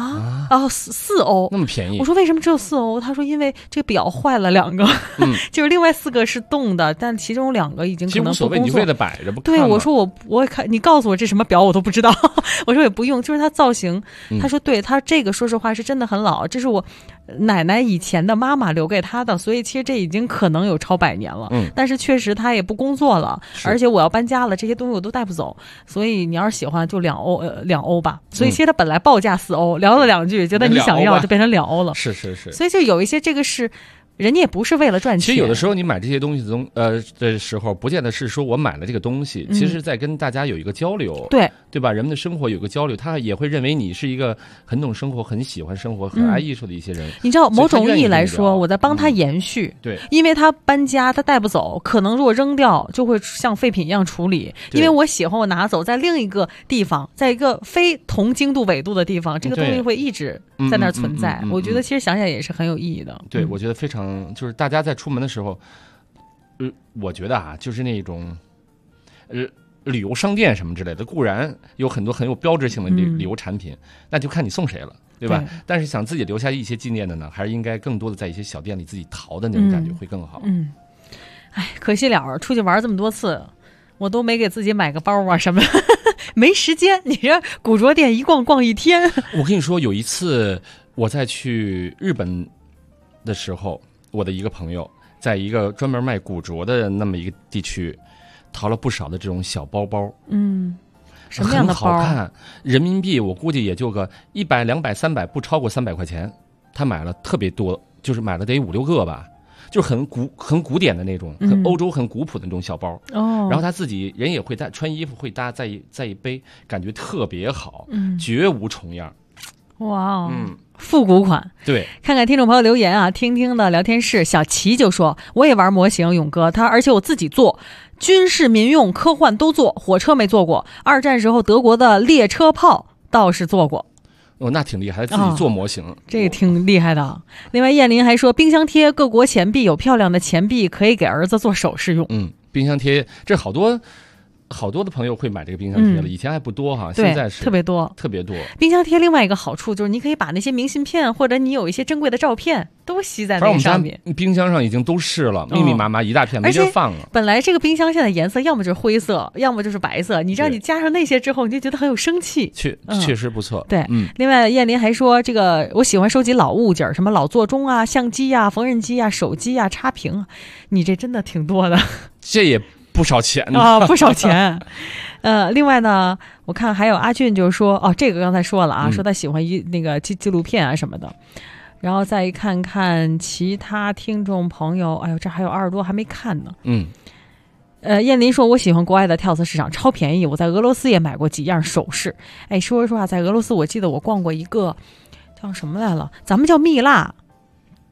4欧， 那么便宜。 我说为什么只有4欧？他说因为这表坏了2个，就是另外4个是动的，但其中2个已经可能不工作。 其实无所谓，你为了摆着不看吗？ 对，我说我看你告诉我这什么表我都不知道，我说也不用，就是它造型。他说对，他这个说实话是真的很老，这是我奶奶以前的妈妈留给她的，所以其实这已经可能有超100年了。但是确实她也不工作了，而且我要搬家了，这些东西我都带不走，所以你要是喜欢就2欧吧。所以其实它本来报价4欧，聊了2句，觉得你想要就变成2欧了。 是。 所以就有一些这个是。人家也不是为了赚钱。 其实有的时候你买这些东西的时候，不见得是说我买了这个东西，其实是在跟大家有一个交流，对吧？人们的生活有个交流，他也会认为你是一个很懂生活、很喜欢生活、很爱艺术的一些人。 你知道，某种意义来说，我在帮他延续。 对， 因为他搬家，他带不走，可能如果扔掉，就会像废品一样处理。因为我喜欢，我拿走，在另一个地方，在一个非同经度纬度的地方，这个东西会一直在那儿存在。我觉得其实想想也是很有意义的。 对，我觉得非常。就是大家在出门的时候，我觉得啊，就是那种，旅游商店什么之类的，固然有很多很有标志性的旅游产品，那就看你送谁了，对吧？但是想自己留下一些纪念的呢，还是应该更多的在一些小店里自己淘的那种感觉会更好。 可惜了，出去玩这么多次，我都没给自己买个包啊什么，没时间。你这古着店一逛逛一天。 我跟你说，有一次我在去日本的时候，我的一个朋友在一个专门卖古着的那么一个地区淘了不少的这种小包包， 什么样的包？ 很好看，人民币我估计也就个100、200、300，不超过300块钱。他买了特别多，就是买了得5、6个吧，就是很古典的那种，很欧洲很古朴的那种小包。然后他自己人也会穿衣服会搭在一背，感觉特别好，绝无重样。 哇复古款。 对， 看看听众朋友留言啊，听听的聊天室，小齐就说我也玩模型，勇哥而且我自己做，军事民用科幻都做，火车没做过，二战时候德国的列车炮倒是做过。 那挺厉害，自己做模型， 这个挺厉害的。另外燕林还说冰箱贴，各国钱币有漂亮的钱币可以给儿子做首饰用。 冰箱贴这好多的朋友会买这个冰箱贴了，以前还不多哈，现在是特别多。冰箱贴另外一个好处就是你可以把那些明信片或者你有一些珍贵的照片都吸在那个上面。 冰箱上已经都是了，密密麻麻一大片，没地儿放了。 本来这个冰箱现在颜色要么就是灰色，要么就是白色，你知道你加上那些之后，你就觉得很有生气。 确实不错。 对，另外燕林还说这个我喜欢收集老物件，什么老座钟啊、相机啊、缝纫机啊、手机啊、插屏啊，你这真的挺多的。 这也不少钱不少钱。另外呢，我看还有阿俊就是说，这个刚才说了啊，说他喜欢那个纪录片啊什么的。然后再看看其他听众朋友，哎呦，这还有20多还没看呢。燕林说我喜欢国外的跳蚤市场，超便宜，我在俄罗斯也买过几样首饰。说实话，在俄罗斯我记得我逛过一个叫什么来了，咱们叫蜜蜡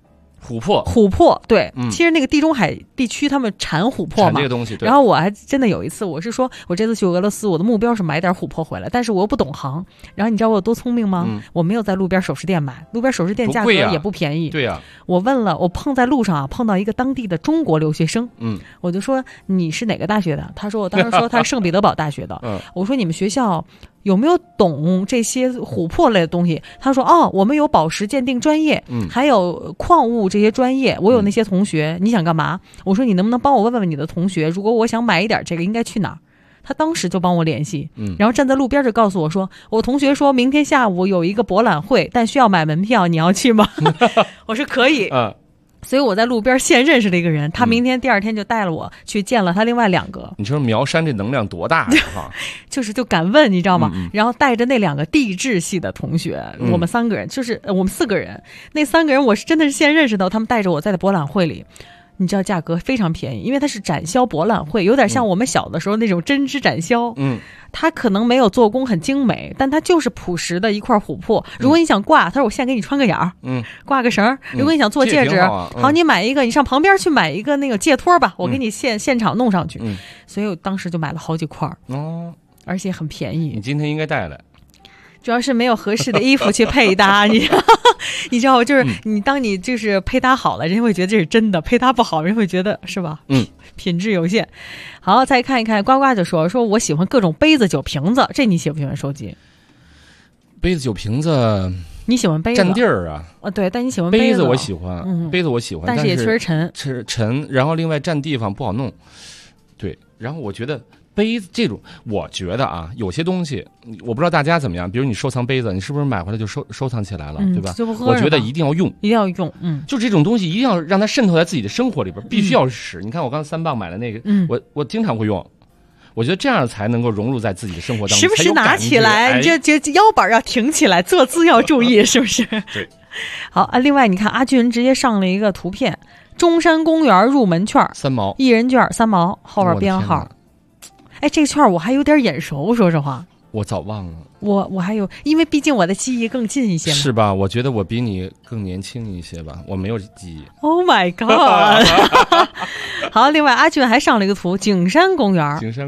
琥珀，对，其实那个地中海地区他们产琥珀嘛， 产这个东西。 然后我还真的有一次，我是说我这次去俄罗斯，我的目标是买点琥珀回来，但是我又不懂行。然后你知道我有多聪明吗？我没有在路边首饰店买，路边首饰店价格也不便宜。 对呀， 我问了，我在路上碰到一个当地的中国留学生，我就说你是哪个大学的？他说我当时说他是圣彼得堡大学的。我说你们学校有没有懂这些琥珀类的东西？他说我们有宝石鉴定专业，还有矿物这些专业，我有那些同学。你想干嘛？我说你能不能帮我问问你的同学，如果我想买一点这个应该去哪儿？他当时就帮我联系，然后站在路边就告诉我说，我同学说明天下午有一个博览会，但需要买门票，你要去吗？我说可以。所以我在路边现认识了一个人，他明天第二天就带了我去见了他另外2个。 你说苗山这能量多大呀？ 就敢问，你知道吗？然后带着那2个地质系的同学，我们3个人，就是我们4个人，那3个人我是真的是现认识到，他们带着我在博览会里。你知道价格非常便宜，因为它是展销博览会，有点像我们小的时候那种针织展销。它可能没有做工很精美，但它就是朴实的一块琥珀。如果你想挂，他说我现在给你穿个眼儿，挂个绳。如果你想做戒指，好，你买一个，你上旁边去买一个那个戒托吧，我给你现场弄上去。所以我当时就买了好几块而且很便宜。 你今天应该带来。 主要是没有合适的衣服去配搭，你知道，就是当你就是配搭好了，人家会觉得这是真的；配搭不好，人家会觉得是吧？品质有限。好，再看一看，呱呱就说我喜欢各种杯子、酒瓶子，这你喜不喜欢收集？ 杯子、酒瓶子， 你喜欢杯子？ 占地儿啊？ 对，但你喜欢杯子？我喜欢，杯子我喜欢， 但是也确实沉，然后另外占地方不好弄。对，然后我觉得。杯子这种，我觉得有些东西我不知道大家怎么样，比如你收藏杯子，你是不是买回来就收藏起来了，对吧？我觉得一定要用，就这种东西一定要让它渗透在自己的生活里边，必须要使。你看我刚才3磅买的那个，我经常会用，我觉得这样才能够融入在自己的生活当中， 时不时拿起来，这腰板要挺起来，坐姿要注意，是不是？ 对。 好另外你看阿俊直接上了一个图片，中山公园入门券 3毛 ，1人券3毛，后边编号。这个券我还有点眼熟，说实话， 我早忘了。 我还有，因为毕竟我的记忆更近一些嘛。 是吧？我觉得我比你更年轻一些吧，我没有记忆。 Oh my god！ 好，另外阿俊还上了一个图，景山公园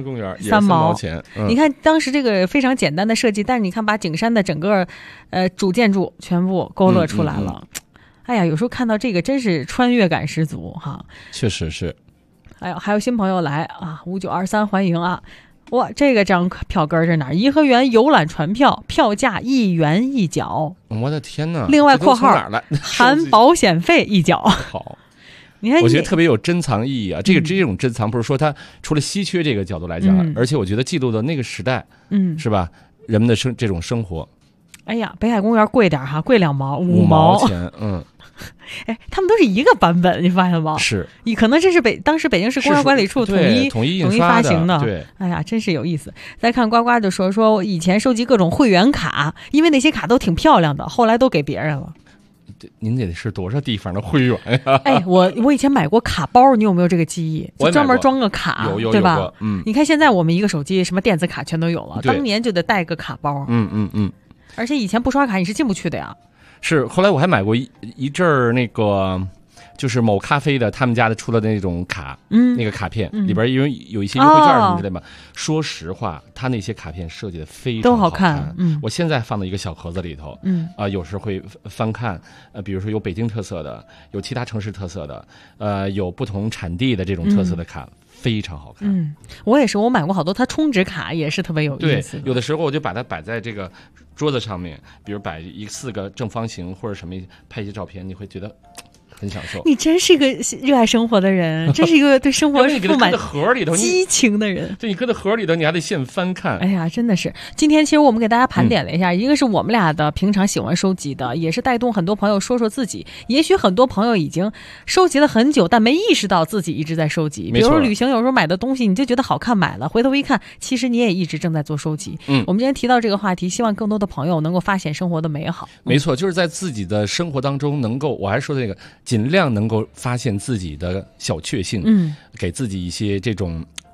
3毛钱。 你看当时这个非常简单的设计，但是你看把景山的整个主建筑全部勾勒出来了。哎呀，有时候看到这个真是穿越感十足哈。 确实是。 还有新朋友来啊，5923欢迎啊！哇，这个张票根是哪儿？颐和园游览船票，票价1元1角。 我的天哪！ 另外括号含保险费1角。 好，你看，我觉得特别有珍藏意义啊！这种珍藏不是说它除了稀缺这个角度来讲，而且我觉得记录的那个时代，是吧？人们的这种生活。 哎呀，北海公园贵点哈，贵2毛 ，5毛钱， 他们都是一个版本，你发现吗？ 是， 可能这是当时北京市公园管理处统一发行的。 对， 哎呀，真是有意思。再看呱呱就说我以前收集各种会员卡，因为那些卡都挺漂亮的，后来都给别人了。 您得是多少地方的会员呀？ 我以前买过卡包，你有没有这个记忆？就专门装个卡，对吧？你看现在我们一个手机什么电子卡全都有了，当年就得带个卡包。而且以前不刷卡你是进不去的呀。 是，后来我还买过一阵儿那个，就是某咖啡的他们家的出了那种卡，那个卡片里边因为有一些优惠券什么之类的嘛。说实话，他那些卡片设计的非常好看，我现在放到一个小盒子里头，有时会翻看，比如说有北京特色的，有其他城市特色的，有不同产地的这种特色的卡。非常好看。 我也是，我买过好多，它充值卡也是特别有意思的。 对，有的时候我就把它摆在这个桌子上面，比如摆4个正方形或者什么，拍一些照片，你会觉得很享受。 你真是一个热爱生活的人，真是一个对生活充满激情的人。 对，你搁在盒里头，你还得现翻看。 哎呀，真的是。今天其实我们给大家盘点了一下，一个是我们俩的平常喜欢收集的，也是带动很多朋友说说自己。也许很多朋友已经收集了很久，但没意识到自己一直在收集。比如说旅行，有时候买的东西你就觉得好看买了，回头一看，其实你也一直正在做收集。我们今天提到这个话题，希望更多的朋友能够发现生活的美好。 没错，就是在自己的生活当中能够，我还说这个尽量能够发现自己的小确幸，给自己一些这种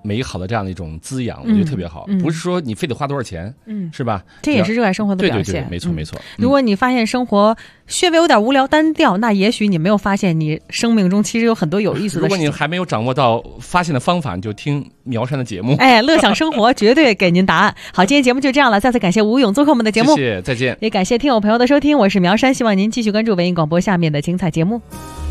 美好的这样的一种滋养，我觉得特别好。不是说你非得花多少钱，是吧？ 这也是热爱生活的表现。 对，没错没错。 如果你发现生活稍微有点无聊单调，那也许你没有发现你生命中其实有很多有意思的事情。 如果你还没有掌握到发现的方法，你就听苗山的节目。 乐享生活绝对给您答案。好，今天节目就这样了，再次感谢吴勇做客我们的节目， 谢谢，再见。 也感谢听友朋友的收听，我是苗山，希望您继续关注文艺广播下面的精彩节目。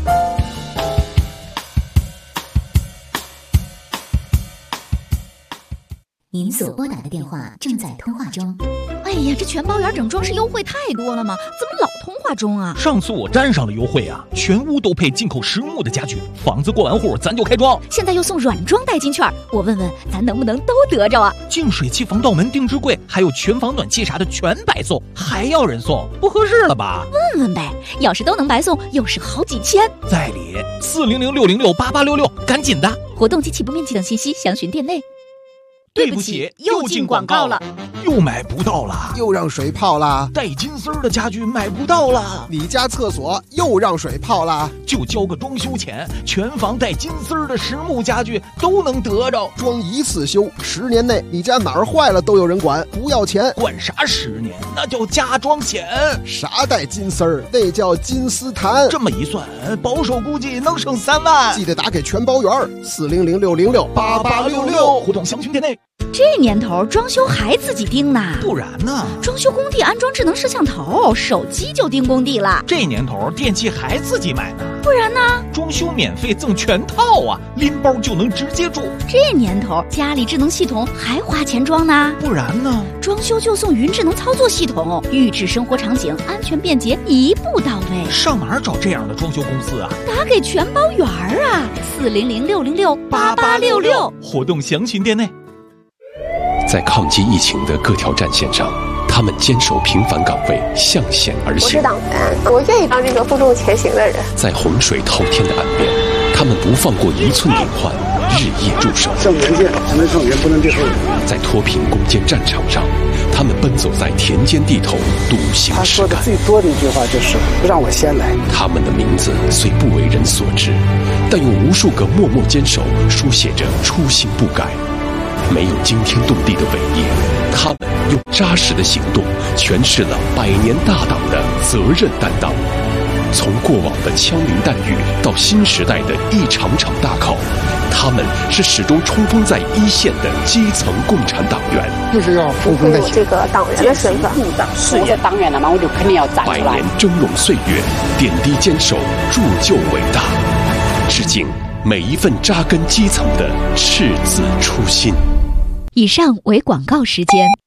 您所拨打的电话正在通话中。 哎呀，这全包圆整装饰优惠太多了吗？怎么老通话中啊？ 上次我沾上了优惠啊，全屋都配进口实木的家具，房子过完户咱就开装。 现在又送软装代金券，我问问咱能不能都得着啊？ 净水器、防盗门、定制柜，还有全房暖气啥的全白送，还要人送，不合适了吧？ 问问呗，要是都能白送，又是好几千。 在理，400-606-8866，赶紧的。 活动及起步面积等信息详询店内。 对不起，又进广告了，又买不到了， 又让水泡了， 带金丝的家具买不到了， 你家厕所又让水泡了， 就交个装修钱，全房带金丝的实木家具都能得着， 装一次修，10年内你家哪儿坏了都有人管，不要钱。 管啥10年？那叫加装险。 啥带金丝儿？那叫金丝檀。 这么一算，保守估计能省3万。 记得打给全包圆，400-606-8866， 活动详询店内。 这年头装修还自己盯呢？ 不然呢？ 装修工地安装智能摄像头，手机就盯工地了。 这年头电器还自己买呢？ 不然呢？ 装修免费赠全套啊，拎包就能直接住。 这年头家里智能系统还花钱装呢？ 不然呢？ 装修就送云智能操作系统，预制生活场景，安全便捷，一步到位。 上哪儿找这样的装修公司啊？ 打给全包圆啊，400-606-8866， 活动详询店内。 在抗击疫情的各条战线上，他们坚守平凡岗位，向险而行。 我是党员，我愿意当这个负重前行的人。 在洪水滔天的岸边，他们不放过一寸隐患，日夜驻守。 向前线，才能抗原，不能跌后人。 在脱贫攻坚战场上，他们奔走在田间地头，笃行实干。 他说的最多的一句话就是“让我先来”。 他们的名字虽不为人所知，但用无数个默默坚守，书写着初心不改。没有惊天动地的伟业，他们用扎实的行动诠释了100年大党的责任担当。从过往的枪林弹雨到新时代的一场场大考，他们是始终冲锋在一线的基层共产党员。 就是要冲锋在前。 这个党员的身份， 是我是党员了嘛，我就肯定要站出来。 100年峥嵘岁月，点滴坚守，铸就伟大。致敬每一份扎根基层的赤子初心。 以上为广告时间。